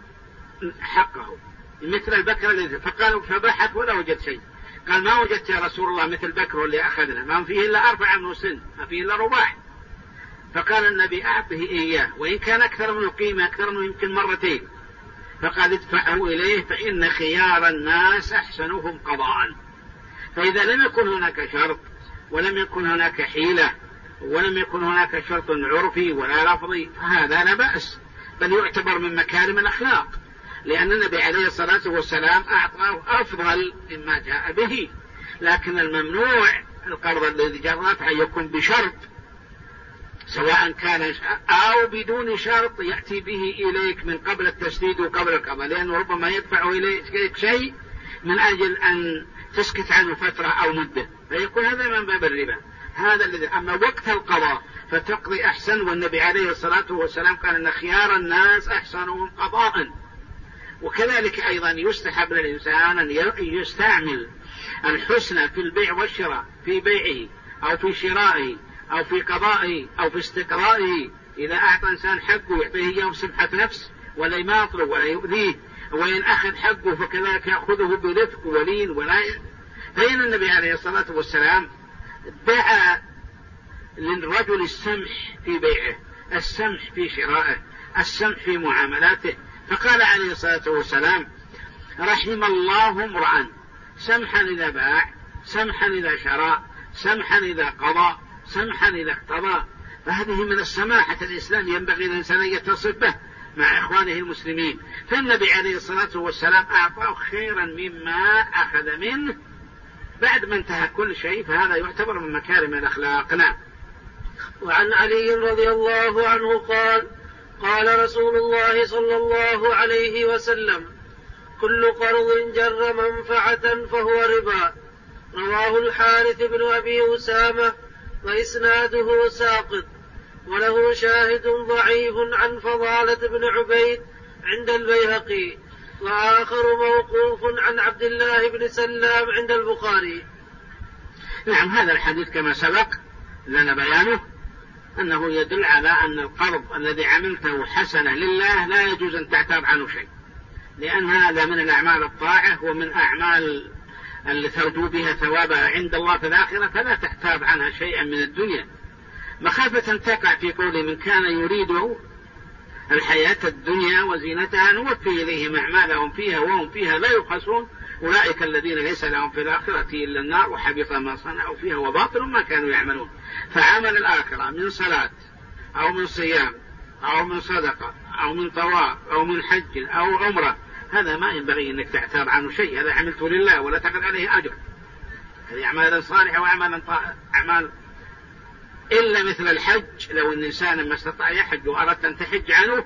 حقه مثل البكرة الذي، فقالوا فبحث ولا وجد شيء، قال ما وجدت يا رسول الله مثل البكر اللي أخذنا، ما فيه إلا 4 من سن، ما فيه إلا رباح. فقال النبي أعطه إياه وإن كان أكثر من القيمة، أكثر منه يمكن 2 مرتين، فقال ادفعه إليه فإن خيار الناس أحسنهم قضاء. فإذا لم يكن هناك شرط ولم يكن هناك حيلة ولم يكن هناك شرط عرفي ولا لفظي فهذا لا بأس، بل يعتبر من مكارم الأخلاق، لأن النبي عليه الصلاة والسلام أعطاه أفضل مما جاء به. لكن الممنوع القرض الذي جر نفعا يكون بشرط، سواء كان أو بدون شرط يأتي به إليك من قبل التسديد وقبل القضاء، لأنه ربما يدفع إليك شيء من أجل أن تسكت عنه فترة أو مدة، فيكون هذا من باب الربا. هذا الذي أما وقت القضاء فتقضي أحسن، والنبي عليه الصلاة والسلام قال أن خيار الناس أحسنهم قضاء. وكذلك أيضا يستحب للإنسان أن يستعمل الحسنى في البيع والشراء، في بيعه أو في شرائه أو في قضائه أو في استقرائه. إذا أعطى إنسان حقه يعطيه إياه بسمحة نفس ولا يماطله ولا يؤذيه، وإن أخذ حقه فكذلك يأخذه برفق ولين فإن النبي عليه الصلاة والسلام دعا للرجل السمح في بيعه، السمح في شرائه، السمح في معاملاته، فقال عليه الصلاة والسلام رحم الله امرأ سمحا إذا باع، سمحا إذا شرى، سمحا إذا قضى، سمحا إذا اقتضى. فهذه من السماحة الإسلام ينبغي الإنسان أن يتصف به مع إخوانه المسلمين. فالنبي عليه الصلاة والسلام أعطاه خيرا مما أخذ منه بعد ما انتهى كل شيء، فهذا يعتبر من مكارم الأخلاق. نعم. وعن علي رضي الله عنه قال رسول الله صلى الله عليه وسلم كل قرض جر منفعة فهو ربا. رواه الحارث بن أبي أسامة وإسناده ساقط، وله شاهد ضعيف عن فضالة بن عبيد عند البيهقي، وآخر موقوف عن عبد الله بن سلام عند البخاري. نعم. هذا الحديث كما سبق لنا بيانه أنه يدل على أن القرض الذي عملته حسنة لله لا يجوز أن تعتاب عنه شيء، لأن هذا من الأعمال الطاعة ومن أعمال اللي ترجو بها ثوابها عند الله في الآخرة، فلا تحتاب عنها شيئا من الدنيا مخافة أن تقع في قول من كان يريد الحياة الدنيا وزينتها نوفي إليهم أعمالهم فيها وهم فيها لا يبخسون أولئك الذين ليس لهم في الآخرة إلا النار وحبط ما صنعوا فيها وباطل ما كانوا يعملون. فعمل الآخرة من صلاة أو من صيام أو من صدقة أو من طواف أو من حج أو عمرة هذا ما ينبغي أنك تعتاب عنه شيء، هذا عملته لله ولا تقل عليه أجر، هذه أعمال صالحة وأعمال أعمال إلا مثل الحج. لو أن إنسان ما استطاع يحج وأردت أن تحج عنه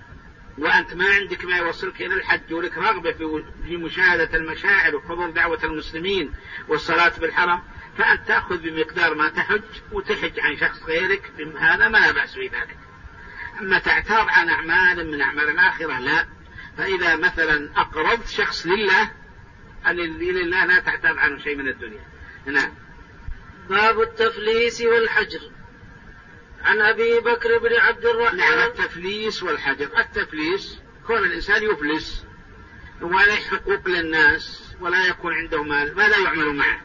وأنت ما عندك ما يوصلك إلى الحج ولك رغبة في مشاهدة المشاعر وحضور دعوة المسلمين والصلاة بالحرم، فأنت تأخذ بمقدار ما تحج وتحج عن شخص غيرك، هذا ما بأس في ذلك. أما تعتاض عن أعمال من أعمال الآخرة لا. فإذا مثلا أقرضت شخص لله لا تعتاض عنه شيء من الدنيا. نعم. باب التفليس والحجر. عن أبي بكر بن عبد الرحمن. نعم. التفليس والحجر. التفليس كون الإنسان يفلس ولا حقوق للناس ولا يكون عنده مال ما لا يعمل معه.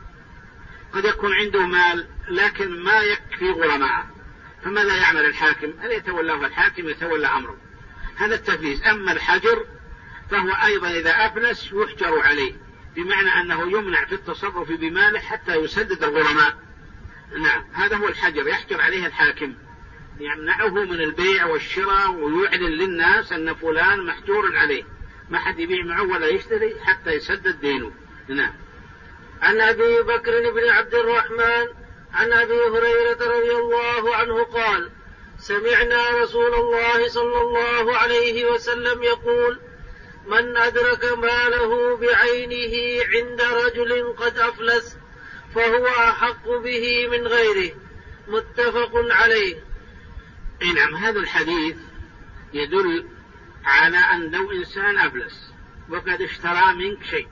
قد يكون عنده مال لكن ما يكفي غرماء، فماذا يعمل الحاكم؟ هل يتولاه الحاكم يتولى أمره؟ هذا التفليس. أما الحجر فهو أيضا إذا أفلس يحجر عليه، بمعنى أنه يمنع في التصرف بماله حتى يسدد الغرماء. نعم. هذا هو الحجر، يحجر عليه الحاكم، يمنعه من البيع والشراء ويعلن للناس أن فلان محجور عليه، ما حد يبيع معه ولا يشتري حتى يسدد دينه. نعم. عن أبي بكر بن عبد الرحمن عن أبي هريرة رضي الله عنه قال: سمعنا رسول الله صلى الله عليه وسلم يقول: من أدرك ماله بعينه عند رجل قد أفلس فهو أحق به من غيره. متفق عليه. نعم. هذا الحديث يدل على أن لو إنسان أفلس وقد اشترى منك شيء،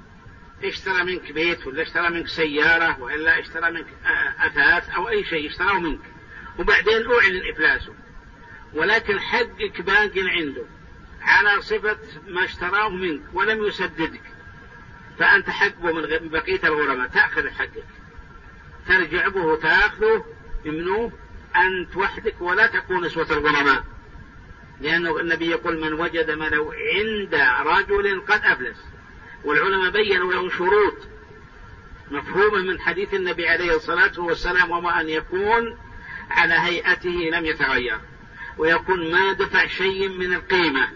اشترى منك بيت ولا اشترى منك سيارة وإلا اشترى منك أثاث أو أي شيء اشتراه منك، وبعدين أعلن إفلاسه، ولكن حقك باق عنده على صفة ما اشتراه منك ولم يسددك، فأنت حقه من بقية الغرماء تأخذ حقك، ترجع به تأخذه منه أنت وحدك ولا تكون نسوة الغرماء، لأنه النبي يقول: من وجد ماله عند رجل قد أفلس. والعلماء بيّنوا له شروط مفهومة من حديث النبي عليه الصلاة والسلام: وما أن يكون على هيئته لم يتغير، ويكون ما دفع شيء من القيمة،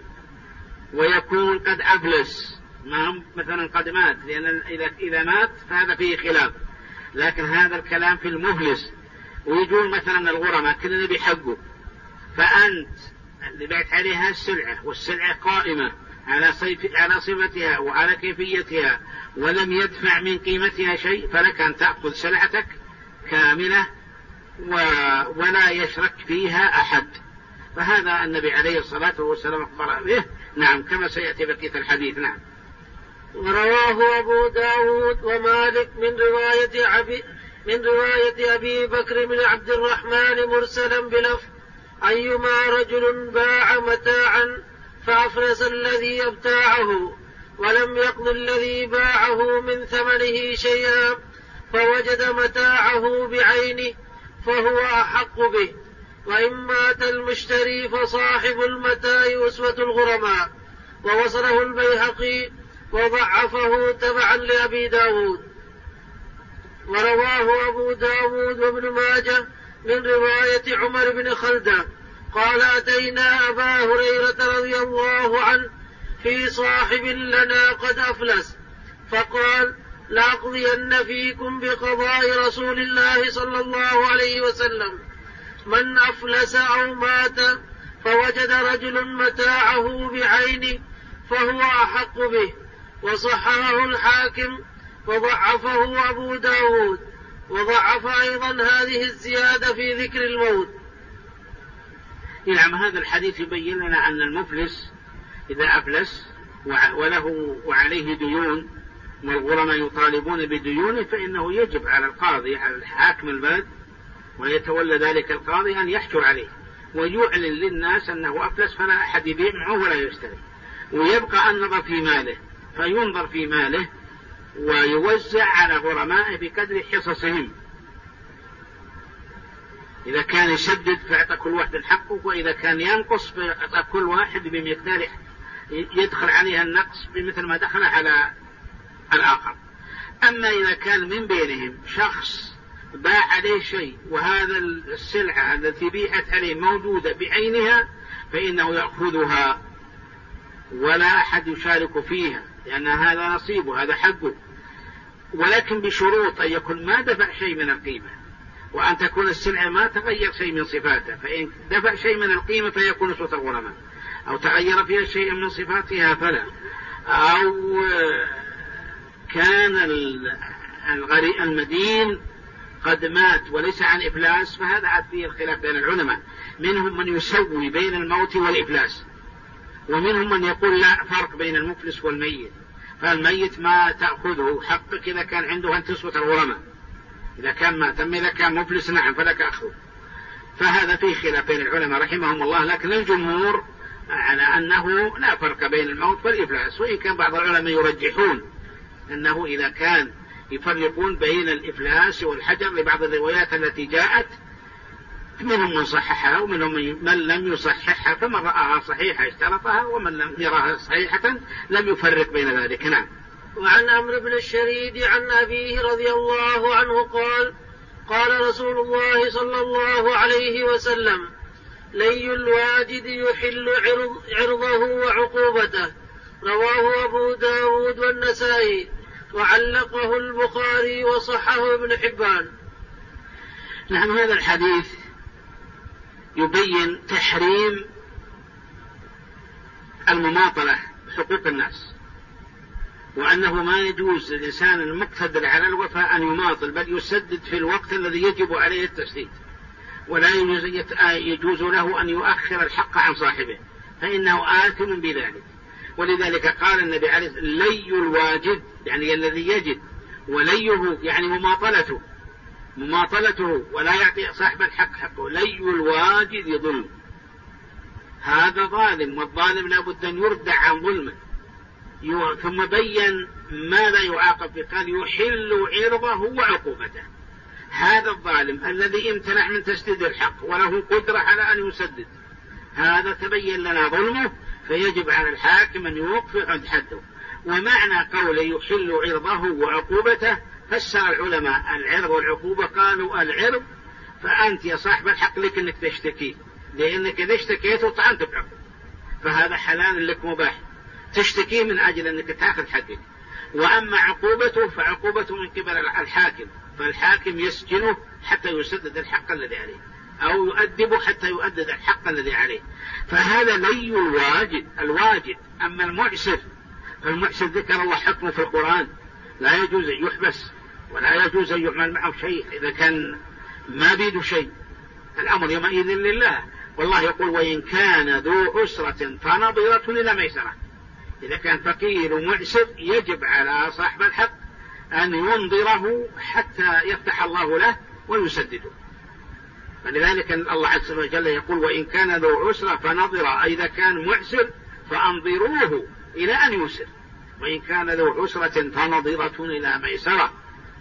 ويكون قد أفلس، ما مثلا قد مات، لأن إذا مات فهذا فيه خلاف، لكن هذا الكلام في المفلس. ويجون مثلا الغرماء كل النبي حقه، فأنت اللي بعت عليها السلعة والسلعة قائمة على صفتها وعلى كيفيتها ولم يدفع من قيمتها شيء، فلك أن تأخذ سلعتك كاملة ولا يشرك فيها أحد. فهذا النبي عليه الصلاة والسلام أخبر به. نعم. كما سيأتي بقية الحديث. نعم. ورواه أبو داود ومالك من رواية أبي بكر بن عبد الرحمن مرسلا بلفظ: أيما رجل باع متاعا فأفلس الذي ابتاعه ولم يقض الذي باعه من ثمنه شيئا فوجد متاعه بعينه فهو أحق به، وإن مات المشتري فصاحب المتاع أسوة الغرماء. ووصله البيهقي وضعفه تبعا لأبي داود. ورواه أبو داود وابن ماجه من رواية عمر بن خلدة قال: أتينا أبا هريرة رضي الله عنه في صاحب لنا قد أفلس، فقال: لأقضين فيكم بقضاء رسول الله صلى الله عليه وسلم: من أفلس أو مات فوجد رجل متاعه بعينه فهو أحق به. وصححه الحاكم وضعفه أبو داود، وضعف أيضا هذه الزيادة في ذكر الموت. نعم. هذا الحديث يبين لنا أن المفلس إذا أفلس وله وعليه ديون والغرماء يطالبون بديونه، فإنه يجب على القاضي على الحاكم البلد ويتولى ذلك القاضي أن يحجر عليه ويعلن للناس أنه أفلس، فلا أحد يبيع معه ولا يشتري، ويبقى النظر في ماله، فينظر في ماله ويوزع على غرمائه بقدر حصصهم. إذا كان يسدد فأعطى كل واحد حقه، وإذا كان ينقص فأعطى كل واحد بمقدار يدخل عليها النقص بمثل ما دخل على الآخر. أما إذا كان من بينهم شخص باع عليه شيء وهذا السلعة التي بيعت عليه موجودة بعينها، فإنه يأخذها ولا أحد يشارك فيها، لأن هذا نصيبه، هذا حقه، ولكن بشروط أن يكون ما دفع شيء من القيمة، وأن تكون السلعة ما تغير شيء من صفاتها، فإن دفع شيء من القيمة فيكون أسوة الغرماء، أو تغير فيها شيء من صفاتها فلا، أو كان المدين قد مات وليس عن إفلاس، فهذا عاد فيه الخلاف بين العلماء. منهم من يسوي بين الموت والإفلاس، ومنهم من يقول لا فرق بين المفلس والميت، فالميت ما تأخذه حقك إذا كان عنده أن تسوة الغرماء، إذا كان مات، أما إذا كان مفلس نعم فلك أخذه. فهذا فيه خلاف بين العلماء رحمهم الله، لكن الجمهور على أنه لا فرق بين الموت والإفلاس، وإن كان بعض العلماء يرجحون أنه إذا كان يفرقون بين الإفلاس والحجر لبعض الروايات التي جاءت، منهم من صححها ومنهم من لم يصححها، فمن رآها صحيحة اشترطها ومن لم يراها صحيحة لم يفرق بين ذلك. نعم. وعن عمرو بن الشريد عن أبيه رضي الله عنه قال قال رسول الله صلى الله عليه وسلم: لي الواجد يحل عرضه وعقوبته. رواه أبو داود والنسائي، وعلقه البخاري وصححه ابن حبان. نعم، هذا الحديث يبين تحريم المماطلة بحقوق الناس، وأنه ما يجوز للإنسان المقتدر على الوفاء أن يماطل، بل يسدد في الوقت الذي يجب عليه التسديد، ولا يجوز له أن يؤخر الحق عن صاحبه، فإنه آثم بذلك. ولذلك قال النبي عليه الصلاة والسلام: لي الواجد يعني الذي يجد، وليه يعني مماطلته ولا يعطي صاحب الحق حقه. لي الواجد يظلم، هذا ظالم، والظالم لا بد أن يردع عن ظلمه. ثم بين ماذا يعاقب به، قال: يحل عرضه وعقوبته. هذا الظالم الذي امتنع من تسديد الحق وله قدرة على أن يسدد، هذا تبين لنا ظلمه، فيجب على الحاكم أن يوقف عند حده. ومعنى قوله يحل عرضه وعقوبته فسر العلماء العرض والعقوبة، قالوا العرض فأنت يا صاحب الحق لك أنك تشتكي، لأنك إذا اشتكيت وطعنت بعقوبة، فهذا حلال لك مباح، تشتكي من أجل أنك تأخذ حقك. وأما عقوبته فعقوبته من قبل الحاكم، فالحاكم يسجنه حتى يسدد الحق الذي عليه، أو يؤدبه حتى يؤدد الحق الذي عليه. فهذا لي الواجد. أما المعسر فالمعسر ذكر الله حكمه في القرآن، لا يجوز أن يحبس ولا يجوز أن يعمل معه شيء إذا كان ما بيده شيء، الأمر يومئذ لله. والله يقول: وإن كان ذو عسرة فنظرة إلى ميسرة. إذا كان فقير ومعسر يجب على صاحب الحق أن ينظره حتى يفتح الله له ويسدده. فلذلك الله عز وجل يقول: وإن كان ذو عسرة فنظرة، إذا كان معسر فأنظروه إلى أن يسر، وإن كان ذو عسرة فنظرة إلى ميسرة.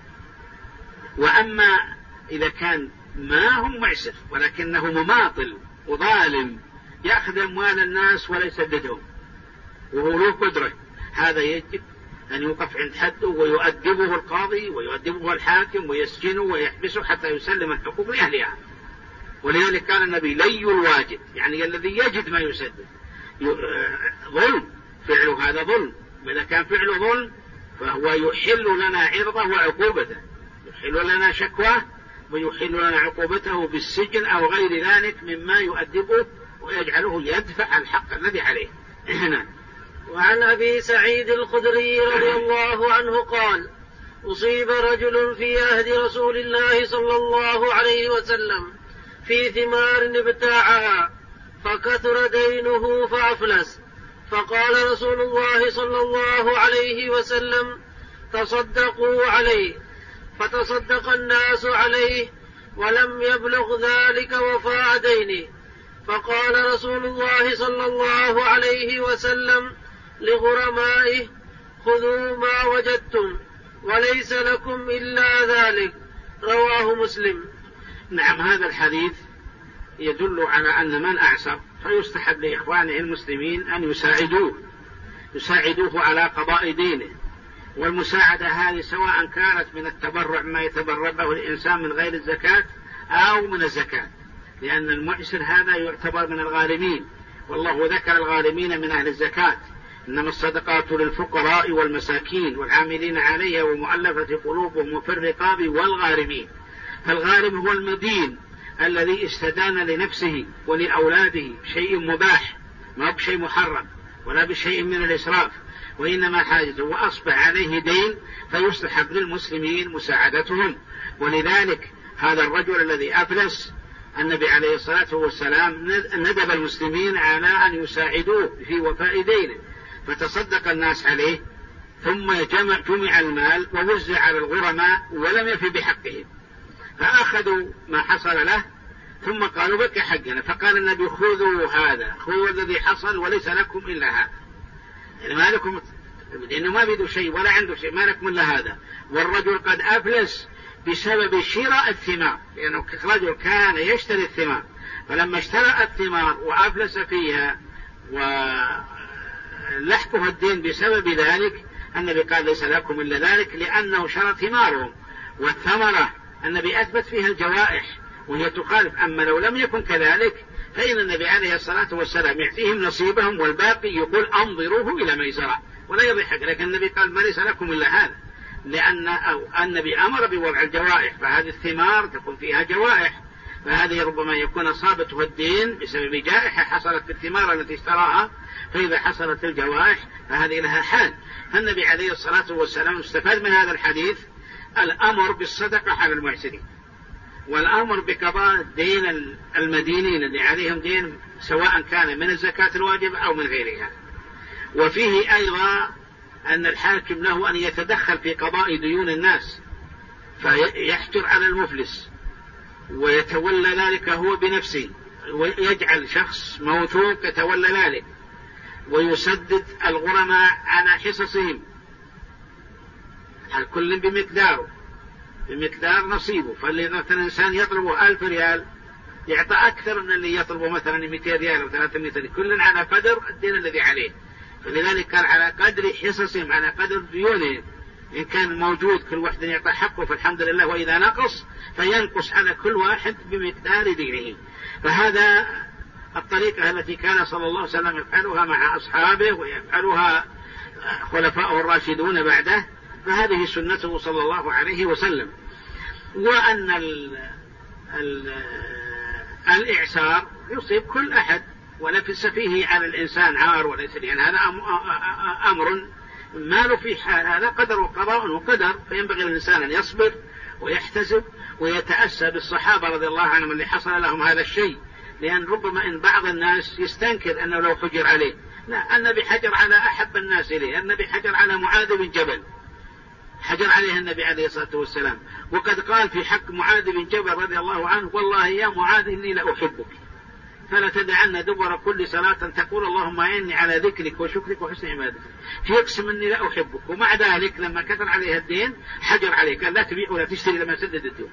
وأما إذا كان ما هم معسر ولكنه مماطل وظالم يأخذ أموال الناس ولا يسددهم وهو له قدرة، هذا يجب أن يوقف عند حده ويؤدبه القاضي ويؤدبه الحاكم ويسجنه ويحبسه حتى يسلم الحقوق لأهلها. ولذلك قال النبي: لي الواجد يعني الذي يجد ما يسدد. ظلم فعله، هذا ظلم، وإذا كان فعله ظلم فهو يحل لنا عرضه وعقوبته، يحل لنا شكواه ويحل لنا عقوبته بالسجن أو غير ذلك مما يؤدبه ويجعله يدفع الحق الذي عليه. وعن أبي سعيد الخدري رضي الله عنه قال: أصيب رجل في عهد رسول الله صلى الله عليه وسلم في ثمار ابتاعها فكثر دينه فأفلس، فقال رسول الله صلى الله عليه وسلم: تصدقوا عليه، فتصدق الناس عليه ولم يبلغ ذلك وفاء دينه. فقال رسول الله صلى الله عليه وسلم لغرمائه: خذوا ما وجدتم وليس لكم إلا ذلك. رواه مسلم. نعم، هذا الحديث يدل على أن من أعسر فيستحب لإخوانه المسلمين أن يساعدوه على قضاء دينه. والمساعدة هذه سواء كانت من التبرع ما يتبرع به الإنسان من غير الزكاة أو من الزكاة، لأن المعسر هذا يعتبر من الغارمين، والله ذكر الغارمين من أهل الزكاة: إنما الصدقات للفقراء والمساكين والعاملين عليها ومؤلفة قلوبهم وفي الرقاب والغارمين. فالغارم هو المدين الذي استدان لنفسه ولأولاده بشيء مباح، ما بشيء محرم ولا بشيء من الإسراف، وإنما حاجته وأصبح عليه دين، فيستحب للمسلمين مساعدتهم. ولذلك هذا الرجل الذي أفلس النبي عليه الصلاة والسلام ندب المسلمين على أن يساعدوه في وفاء دينه، فتصدق الناس عليه، ثم جمع المال ووزع على الغرماء ولم يفي بحقهم، فأخذوا ما حصل له ثم قالوا بك حقنا، فقال النبي خذوا هذا، خذوا الذي حصل وليس لكم إلا هذا، يعني ما لكم، لأنه ما بيدوا شيء ولا عنده شيء، ما لكم إلا هذا. والرجل قد أفلس بسبب شراء الثمار، لأنه رجل كان يشتري الثمار، فلما اشترى الثمار وأفلس فيها ولحقه الدين بسبب ذلك، النبي قال ليس لكم إلا ذلك، لأنه شرى ثمارهم. والثمرة النبي أثبت فيها الجوائح وهي تخالف، أما لو لم يكن كذلك فإن النبي عليه الصلاة والسلام يعطيهم نصيبهم والباقي يقول أنظروه إلى ميسرة ولا يضحك. لكن النبي قال ما ليس لكم إلا هذا، لأن النبي أمر بوضع الجوائح، فهذه الثمار تكون فيها جوائح، فهذه ربما يكون أصابته الدين بسبب جائحة حصلت في الثمار التي اشتراها، فإذا حصلت الجوائح فهذه لها حال. فالنبي عليه الصلاة والسلام استفاد من هذا الحديث الأمر بالصدقة على المعسرين، والأمر بقضاء دين المدينين اللي عليهم دين، سواء كان من الزكاة الواجبة أو من غيرها. وفيه أيضا أن الحاكم له أن يتدخل في قضاء ديون الناس، فيحجر على المفلس ويتولى ذلك هو بنفسه، ويجعل شخص موثوق يتولى ذلك، ويسدد الغرماء على حصصهم، الكل بمقدار نصيبه. فالذي الإنسان يطلبه 1000 ريال يعطى أكثر من اللي يطلبه مثلا 200 ريال أو 300 ريال، كل على قدر الدين الذي عليه. فلذلك قال على قدر حصصهم، على قدر ديونهم، إن كان موجود كل واحد يعطى حقه فالحمد لله، وإذا نقص فينقص على كل واحد بمقدار دينه. فهذا الطريقة التي كان صلى الله عليه وسلم يفعلها مع أصحابه ويفعلها خلفاءه الراشدون بعده، فهذه سنته صلى الله عليه وسلم. وأن الإعسار يصيب كل أحد، وليس فيه على الإنسان عار وليس، لأن هذا أمر ما له فيه حال، هذا قدر وقضاء وقدر، فينبغي الإنسان أن يصبر ويحتسب ويتأسى بالصحابة رضي الله عنهم اللي حصل لهم هذا الشيء. لأن ربما إن بعض الناس يستنكر أنه لو حجر عليه، لا، النبي حجر على أحب الناس إليه، النبي حجر على معاذ بن جبل، حجر عليه النبي عليه الصلاة والسلام. وقد قال في حق معاذ بن جبل رضي الله عنه والله يا معاذ إني لأحبك فلا تدعن دبر كل صلاة تقول اللهم إني على ذكرك وشكرك وحسن عبادتك، يقسم إني لا أحبك، ومع ذلك لما كثر عليها الدين حجر عليه، قال لا تبيع ولا تشتري لما سدد الدين.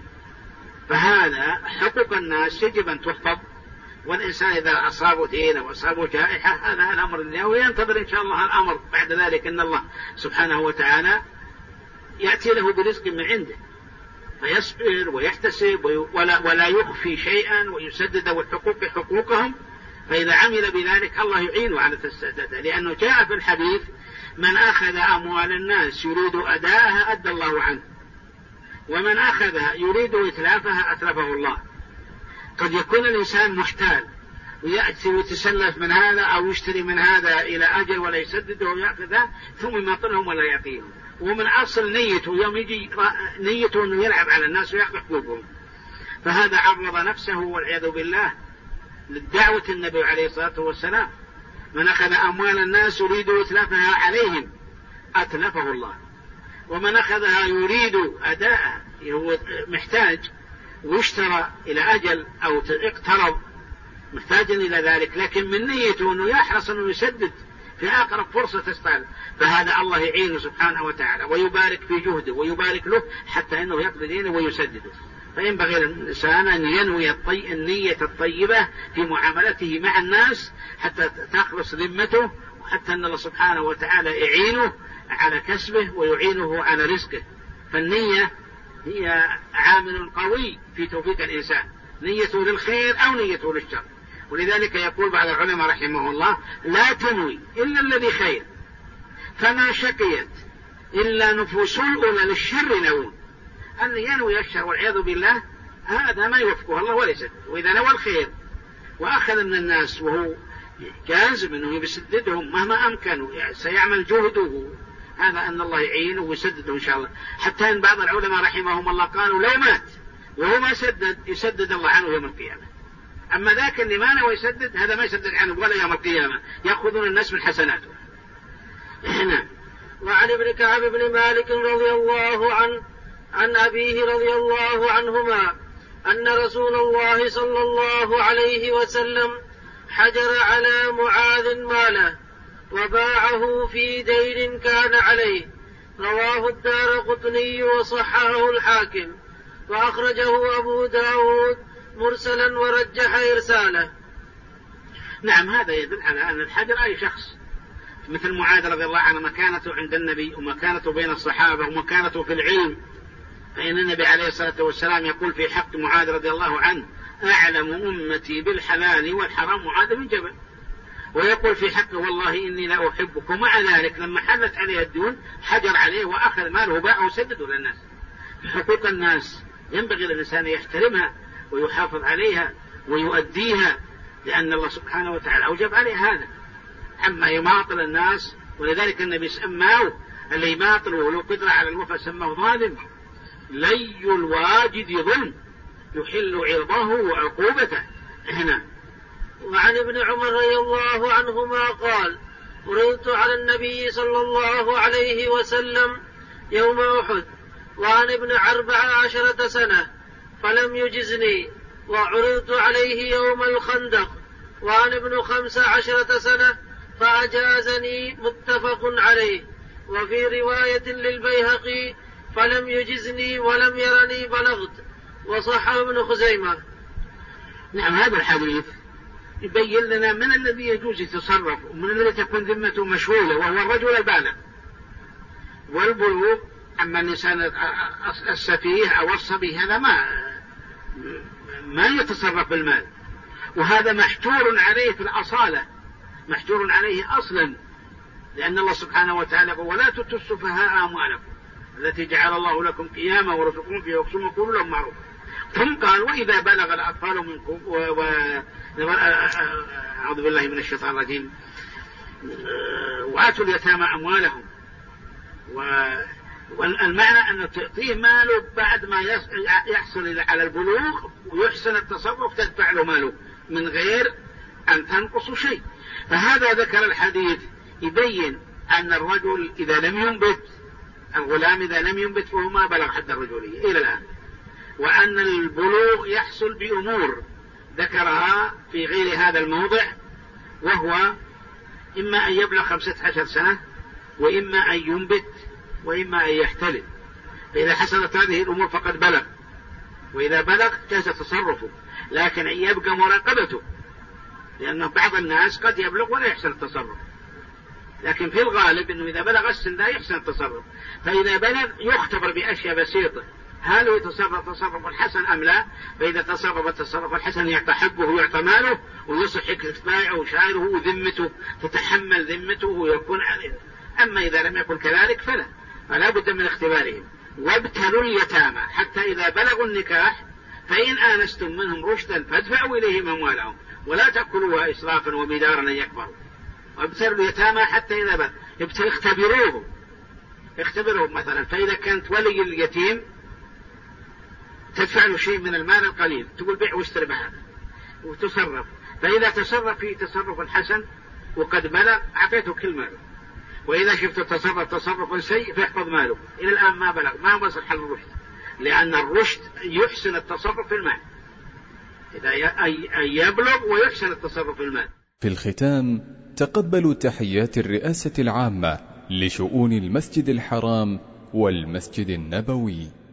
فهذا حقوق الناس يجب أن تحفظ، والإنسان إذا أصابه دين وأصابه جائحة هذا الأمر الله، وينتظر إن شاء الله الأمر بعد ذلك أن الله سبحانه وتعالى يأتي له برزق من عنده، فيصبر ويحتسب ولا يخفي شيئا ويسدد والحقوق حقوقهم. فإذا عمل بذلك الله يعينه على تسديدها، لأنه جاء في الحديث من أخذ أموال الناس يريد أداءها أدى الله عنه، ومن أخذها يريد إتلافها أتلفه الله. قد يكون الإنسان محتال ويأتي ويتسلف من هذا أو يشتري من هذا إلى أجل ولا يسدده ويأخذها ثم يماطلهم ولا يعطيهم، ومن أصل نيته يوم يجي نيته أنه يلعب على الناس ويأخذ حقوقهم. فهذا عرض نفسه والعياذ بالله للدعوة النبي عليه الصلاة والسلام، من أخذ أموال الناس يريد إتلافها عليهم أتلفه الله، ومن أخذها يريد أداءها هو محتاج واشترى إلى أجل أو اقترض محتاجا إلى ذلك، لكن من نيته أنه يحرص أنه يسدد في أقرب فرصة تستعد، فهذا الله يعينه سبحانه وتعالى ويبارك في جهده ويبارك له حتى أنه يقضي دينه ويسدده. فينبغي الإنسان أن ينوي النية الطيبة في معاملته مع الناس حتى تخلص ذمته، وحتى أن الله سبحانه وتعالى يعينه على كسبه ويعينه على رزقه. فالنية هي عامل قوي في توفيق الإنسان، نيته للخير أو نيته للشر. ولذلك يقول بعض العلماء رحمه الله لا تنوي إلا الذي خير، فما شقيت إلا نفوس الأولى للشر نوون. أن ينوي الشر والعياذ بالله هذا ما يوفقه الله وليس. وإذا نوى الخير وأخذ من الناس وهو جازم أنه يسددهم مهما أمكن سيعمل جهده، هذا أن الله يعينه ويسدده إن شاء الله. حتى أن بعض العلماء رحمهم الله قالوا لو مات وهو ما سدد يسدد الله عنه يوم القيامة. أما ذاك اللي ما نوى يسدد هذا ما يسدد عنه ولا يوم القيامة، يأخذون الناس من حسناته. وعن ابن كعب بن مالك رضي الله عنه عن أبيه رضي الله عنهما أن رسول الله صلى الله عليه وسلم حجر على معاذ ماله وباعه في دين كان عليه. رواه الدارقطني وصححه الحاكم، وأخرجه أبو داود مرسلا ورجح إرساله. نعم، هذا يدل على أن الحجر أي شخص مثل معاذ رضي الله عنه مكانته عند النبي ومكانته بين الصحابة ومكانته في العلم، فإن النبي عليه الصلاة والسلام يقول في حق معاذ رضي الله عنه: أعلم أمتي بالحلال والحرام معاذ بن جبل، ويقول في حقه: والله إني لا أحبك. ومع ذلك لما حلت عليه الديون حجر عليه وأخذ ماله وباعه وسدده للناس. حقوق الناس ينبغي للإنسان يحترمها ويحافظ عليها ويؤديها، لأن الله سبحانه وتعالى أوجب عليه هذا. أما يماطل الناس، ولذلك النبي سماه اللي يماطل ولو قدر على الوفاء سماه ظالم. لي الواجد ظلم يحل عرضه وعقوبته. هنا وعن ابن عمر رضي الله عنهما قال: عرضت على النبي صلى الله عليه وسلم يوم أحد وأنا ابن 14 سنة فلم يجزني، وعرضت عليه يوم الخندق وأنا ابن 15 سنة فأجازني، متفق عليه. وفي رواية للبيهقي: فلم يجزني ولم يرني بلغت، وصححه ابن خزيمة. نعم، هذا الحديث يبين لنا من الذي يجوز يتصرف ومن الذي تكون ذمته مشغولة، وهو الرجل البالغ والبلوغ. أما الإنسان السفيه أو الصبي هذا ما يتصرف بالمال، وهذا محجور عليه في الأصالة، محجور عليه أصلا، لأن الله سبحانه وتعالى يقول: ولا تؤتوا السفهاء أموالكم التي جعل الله لكم قياما ورزقكم فيها واقسموا قولوا لهم معروفا. ثم قال: وإذا بلغ الأطفال منكم أعوذ بالله من الشيطان الرجيم وآتوا اليتامى أموالهم. والمعنى أن تعطيه ماله بعد ما يحصل على البلوغ ويحسن التصرف، تدفع له ماله من غير أن تنقص شيء. فهذا ذكر الحديث يبين أن الرجل إذا لم ينبت، الغلام إذا لم ينبت فهو ما بلغ حد الرجولية إلى الآن، وأن البلوغ يحصل بأمور ذكرها في غير هذا الموضع، وهو إما أن يبلغ 15 سنة، وإما أن ينبت، وإما أن يحتلم. فإذا حصلت هذه الأمور فقد بلغ، وإذا بلغ جاز تصرفه، لكن أن يبقى مراقبته، لأن بعض الناس قد يبلغ ولا يحسن التصرف، لكن في الغالب أنه إذا بلغ السن لا يحسن التصرف. فإذا بلغ يختبر بأشياء بسيطة، هل هو يتصرف تصرف الحسن أم لا؟ فإذا تصرف التصرف الحسن يعطى حقه ويعطى ماله ويصح اتباعه وشعاره وذمته تتحمل ذمته ويكون عليه. أما إذا لم يكن كذلك فلا بد من اختبارهم. وابتلوا اليتامى حتى إذا بلغوا النكاح فإن آنستم منهم رشدا فادفعوا إليهم أموالهم ولا تأكلوها إسرافا وبدارا أن يكبروا. وابتلوا اليتامى حتى إذا بلغوا اختبروهم مثلا. فإذا كانت ولي اليتيم تدفع له شيء من المال القليل، تقول بيع واشتري بهذا وتصرف. فإذا تصرف في تصرف الحسن وقد بلغ أعطيته كل ماله، وإذا شفت تصرف سيء فاحفظ ماله. إلى الآن ما بلغ، ما وصل حل الرشد، لأن الرشد يحسن التصرف في المال، إذا يبلغ ويحسن التصرف في المال. في الختام تقبلوا تحيات الرئاسة العامة لشؤون المسجد الحرام والمسجد النبوي.